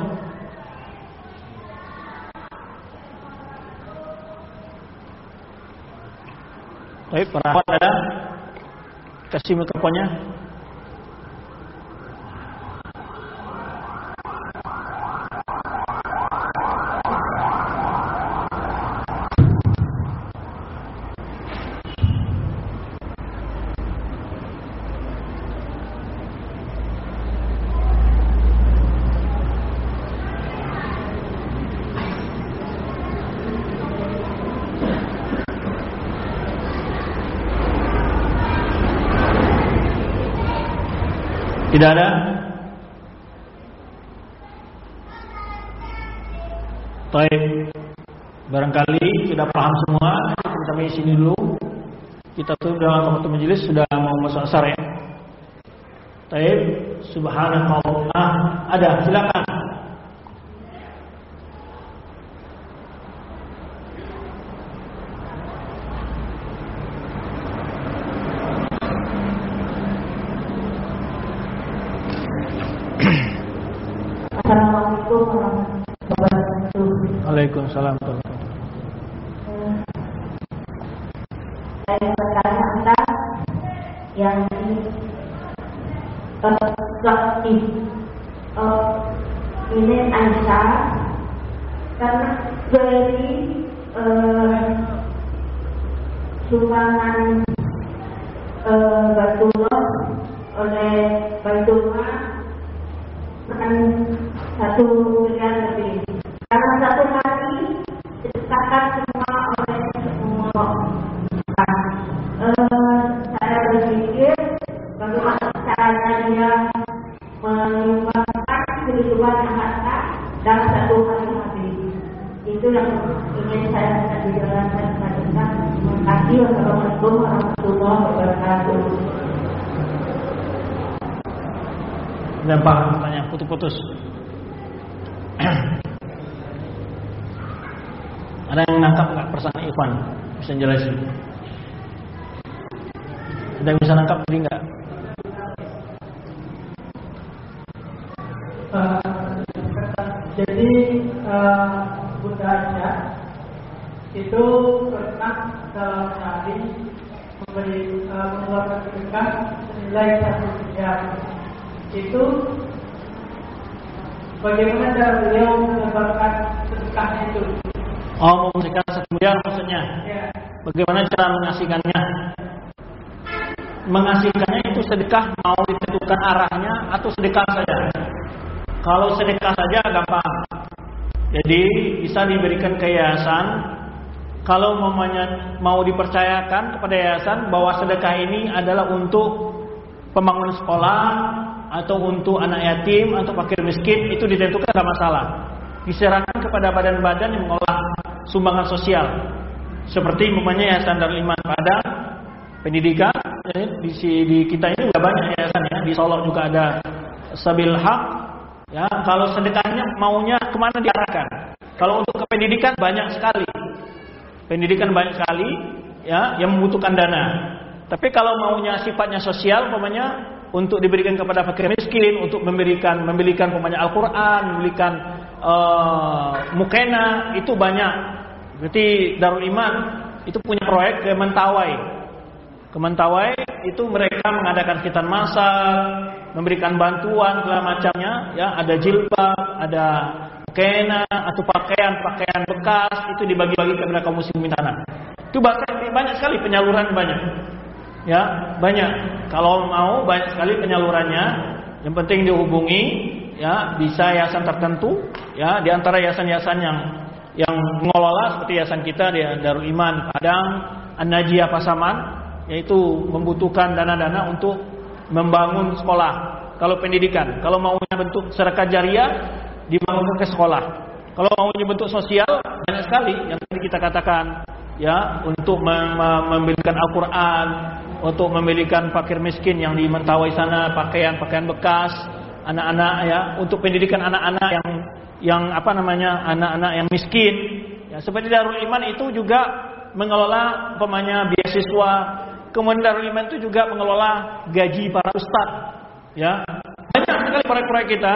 Baik, para akhwat ada? Kasih mikrofonnya. Tidak ada? Baik. Barangkali sudah paham semua. Sampai sini dulu. Kita sudah waktu majelis sudah mau masuk asar ya. Baik. Subhanallah. Ada, silakan. Waalaikumsalam. Saya bertanya tentang yang ini plastik. Uh, ini Aisyah karena beri uh, sumbangan uh, Baitullah oleh Baitullah kan satu miliar lebih. Karena satu hari Uh, saya berpikir bagaimana caranya dia menyumbangkan segitu banyak harta dalam satu hari habis. Itu yang ingin saya jelaskan kepada kita. Terima kasih. Wassalamualaikum warahmatullahi wabarakatuh. Dan Pak, tanya putus-putus. Ada yang nangkap nggak perasaan Ivan? Bisa jelasin? Ada yang bisa nangkap tadi nggak? Uh, jadi uh, budaya itu pernah dalam hari memberi uh, mengeluarkan sedekah senilai satu jam. Itu bagaimana cara beliau mengeluarkan sedekah itu? Oh, memberikan satu miliar maksudnya? Ya. Bagaimana cara mengasihkannya? Mengasihkannya itu sedekah mau ditentukan arahnya atau sedekah saja? Kalau sedekah saja gampang. Jadi bisa diberikan ke yayasan. Kalau mamanya mau dipercayakan kepada yayasan bahwa sedekah ini adalah untuk pembangunan sekolah atau untuk anak yatim atau fakir miskin, itu ditentukan tidak masalah. Diserahkan kepada badan-badan yang mengolah sumbangan sosial. Seperti umpamanya Yayasan Darul Iman Padang, pendidikan di, di kita ini juga banyak yayasan ya. Di Solo juga ada Sabil Haq. Ya, kalau sedekahnya maunya kemana diarahkan? Kalau untuk ke pendidikan banyak sekali, pendidikan banyak sekali, ya, yang membutuhkan dana. Tapi kalau maunya sifatnya sosial, umpamanya untuk diberikan kepada fakir miskin, untuk memberikan membelikan umpamanya Al-Quran, membelikan uh, mukena, itu banyak. Berarti Darul Iman itu punya proyek ke Mentawai. Ke Mentawai itu mereka mengadakan khitan masal, memberikan bantuan segala macamnya, ya, ada jilbab, ada mukena atau pakaian-pakaian bekas, itu dibagi-bagi kepada kaum muslimin tanah. Itu bahkan banyak sekali penyaluran banyak. Ya, banyak. Kalau mau banyak sekali penyalurannya. Yang penting dihubungi, ya, bisa yayasan tertentu, ya, di antara yayasan-yayasan yang yang mengelola seperti yayasan kita di Darul Iman Padang, An-Najiyah Pasaman, yaitu membutuhkan dana-dana untuk membangun sekolah. Kalau pendidikan, kalau maunya bentuk sedekah jariah, dibangun ke sekolah. Kalau maunya bentuk sosial, banyak sekali yang tadi kita katakan, ya, untuk mem- mem- membelikan Al-Quran, untuk membelikan fakir miskin yang di Mentawai sana, pakaian-pakaian bekas, anak-anak, ya, untuk pendidikan anak-anak yang yang apa namanya, anak-anak yang miskin. Ya, seperti Darul Iman itu juga mengelola umpamanya beasiswa. Kemudian Darul Iman itu juga mengelola gaji para ustadz. Ya, banyak sekali proyek-proyek kita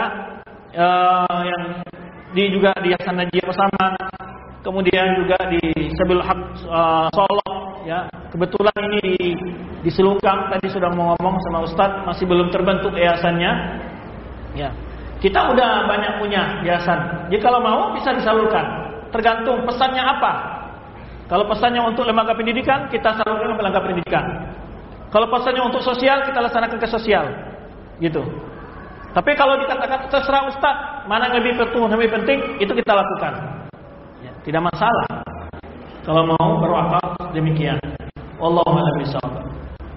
uh, yang di juga di Yayasan Najiyah Pasaman. Kemudian juga di Sabil Haq uh, Solo, ya. Kebetulan ini di, di Selungkang tadi sudah mau ngomong sama Ustadz, masih belum terbentuk yayasannya. Ya. Kita udah banyak punya yayasan. Jadi kalau mau bisa disalurkan. Tergantung pesannya apa. Kalau pesannya untuk lembaga pendidikan, kita salurkan ke lembaga pendidikan. Kalau pesannya untuk sosial, kita laksanakan ke sosial. Gitu. Tapi kalau dikatakan terserah Ustadz, mana yang lebih penting, lebih penting, itu kita lakukan. Tidak masalah. Kalau mau berwakaf demikian. Wallahu a'lam bishawab.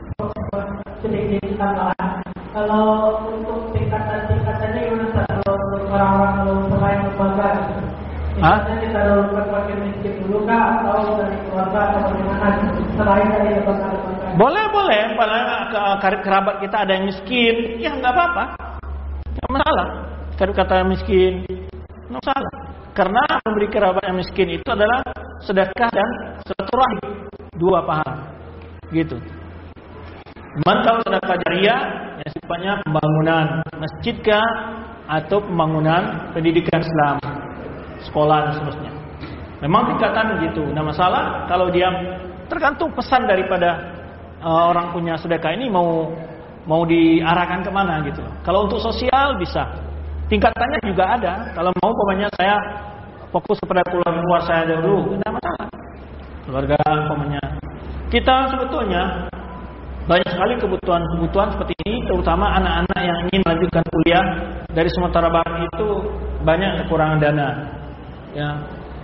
Sedikit tambahan. Kalau untuk tingkatan-tingkatannya gimana kalau orang-orang kalau selain lembaga? Misalnya kita dulu berpakir miskin dulu kah atau dari keluarga atau bagaimana? Selain dari lembaga-lembaga. Boleh boleh. Paling karib kerabat kita ada yang miskin, ya nggak apa-apa. Nggak masalah. Karib kata miskin, nggak masalah. Karena memberi kerabat yang miskin itu adalah sedekah dan silaturahim, dua pahala, gitu. Cuman kalau sedekah jariah, ya sifatnya pembangunan masjid kah atau pembangunan pendidikan Islam, sekolah dan seterusnya. Memang tingkatan gitu, tidak masalah. Kalau dia tergantung pesan daripada uh, orang punya sedekah ini mau mau diarahkan kemana gitu. Kalau untuk sosial bisa. Tingkatannya juga ada. Kalau mau umpamanya saya fokus kepada keluarga saya dulu, tidak masalah. Keluarga umpamanya. Kita sebetulnya banyak sekali kebutuhan-kebutuhan seperti ini, terutama anak-anak yang ingin melanjutkan kuliah dari Sumatera Barat itu banyak kekurangan dana. Ya.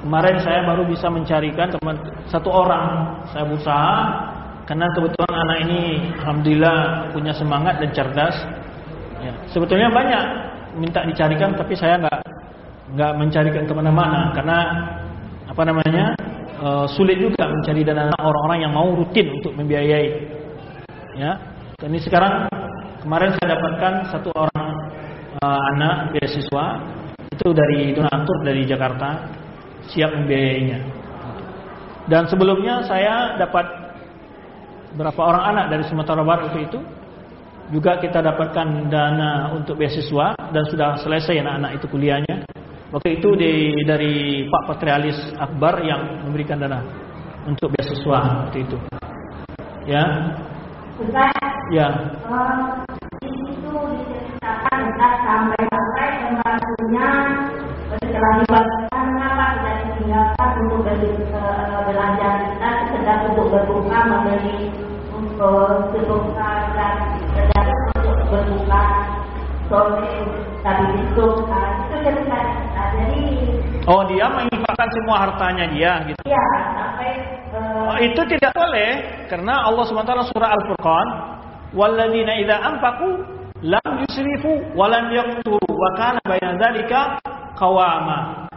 kemarin saya baru bisa mencarikan teman satu orang. Saya berusaha karena kebetulan anak ini alhamdulillah punya semangat dan cerdas. Ya, sebetulnya banyak minta dicarikan, tapi saya nggak nggak mencarikan kemana-mana karena apa namanya e, sulit juga mencari dana orang-orang yang mau rutin untuk membiayai. Ya, dan ini sekarang kemarin saya dapatkan satu orang e, anak beasiswa itu dari donatur dari Jakarta, siap membiayainya. Dan sebelumnya saya dapat berapa orang anak dari Sumatera Barat waktu itu, juga kita dapatkan dana untuk beasiswa dan sudah selesai anak-anak itu kuliahnya. Waktu itu di, dari Pak Patrialis Akbar yang memberikan dana untuk beasiswa waktu itu. Ya. Ustaz, ya. Uh, di situ diceritakan Ustaz sampai-sampai pembantunya setelah dibagikan kenapa tidak ditinggalkan untuk belanja kita sedang untuk berbuka membeli untuk berbuka dan sedang untuk berbuka sore tadi itu itu cerita. Jadi oh dia menginfakkan semua hartanya dia gitu. Iya sampai uh, oh, itu tidak boleh karena Allah subhanahu wa taala surah Al-Furqan walladzina idza anfaqu lam yusrifu wa lam yaqturu wa kana baina dzalika qawama.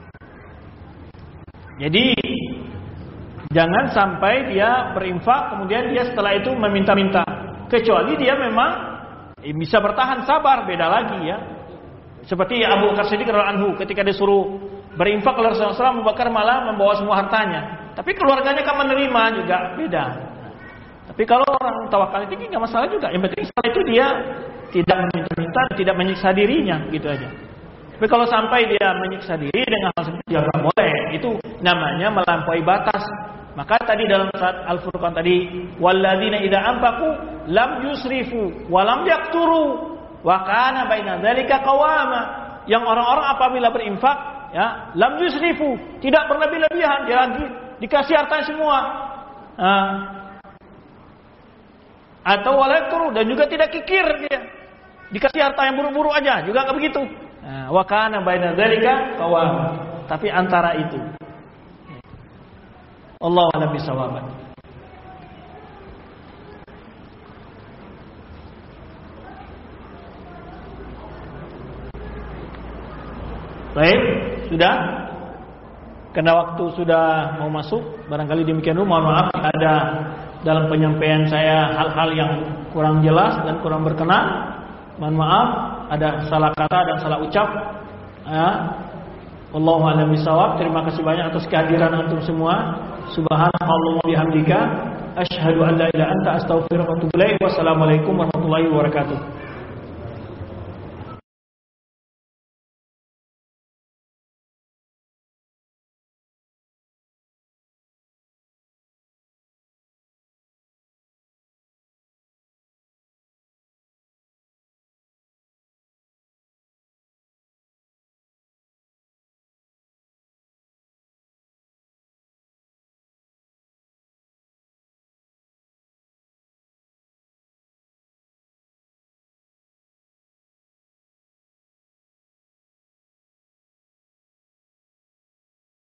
Jadi jangan sampai dia berinfak kemudian dia setelah itu meminta-minta, kecuali dia memang bisa bertahan sabar, beda lagi ya. Seperti Abu Bakar Siddiq radhiyallahu anhu ketika disuruh berinfak oleh Rasulullah shallallahu alaihi wasallam, Abu Bakar malah membawa semua hartanya. Tapi keluarganya kan menerima juga, beda. Tapi kalau orang tawakal tinggi nggak masalah juga. Yang penting setelah itu dia tidak meminta-minta, tidak menyiksa dirinya, gitu aja. Tapi kalau sampai dia menyiksa diri dengan hal seperti itu nggak boleh. Itu namanya melampaui batas. Maka tadi dalam surat Al-Furqan tadi, walladzina idza anfaqu lam yusrifu wa lam yaqturu wa kana baina dzalika qawama. Yang orang-orang apabila berinfak, ya, lam yusrifu, tidak berlebih-lebihan, dia lagi dikasih harta semua. Nah, atau wala yaqturu, dan juga tidak kikir dia. Dikasih harta yang buru-buru aja, juga enggak begitu. Nah, wa kana baina dzalika qawama. Tapi antara itu. Allahu a'lam bishawab. Baik, sudah? Karena waktu sudah mau masuk, barangkali demikian dulu. Mohon maaf ada dalam penyampaian saya hal-hal yang kurang jelas dan kurang berkenan. Mohon maaf, ada salah kata dan salah ucap. Ya. Allahu a'lam bishawab. Terima kasih banyak atas kehadiran antum semua. Subhanallah wa bihamdika asyhadu an la ilaha illa anta astaghfiruka wa atubu ilaik. Wassalamualaikum warahmatullahi wabarakatuh.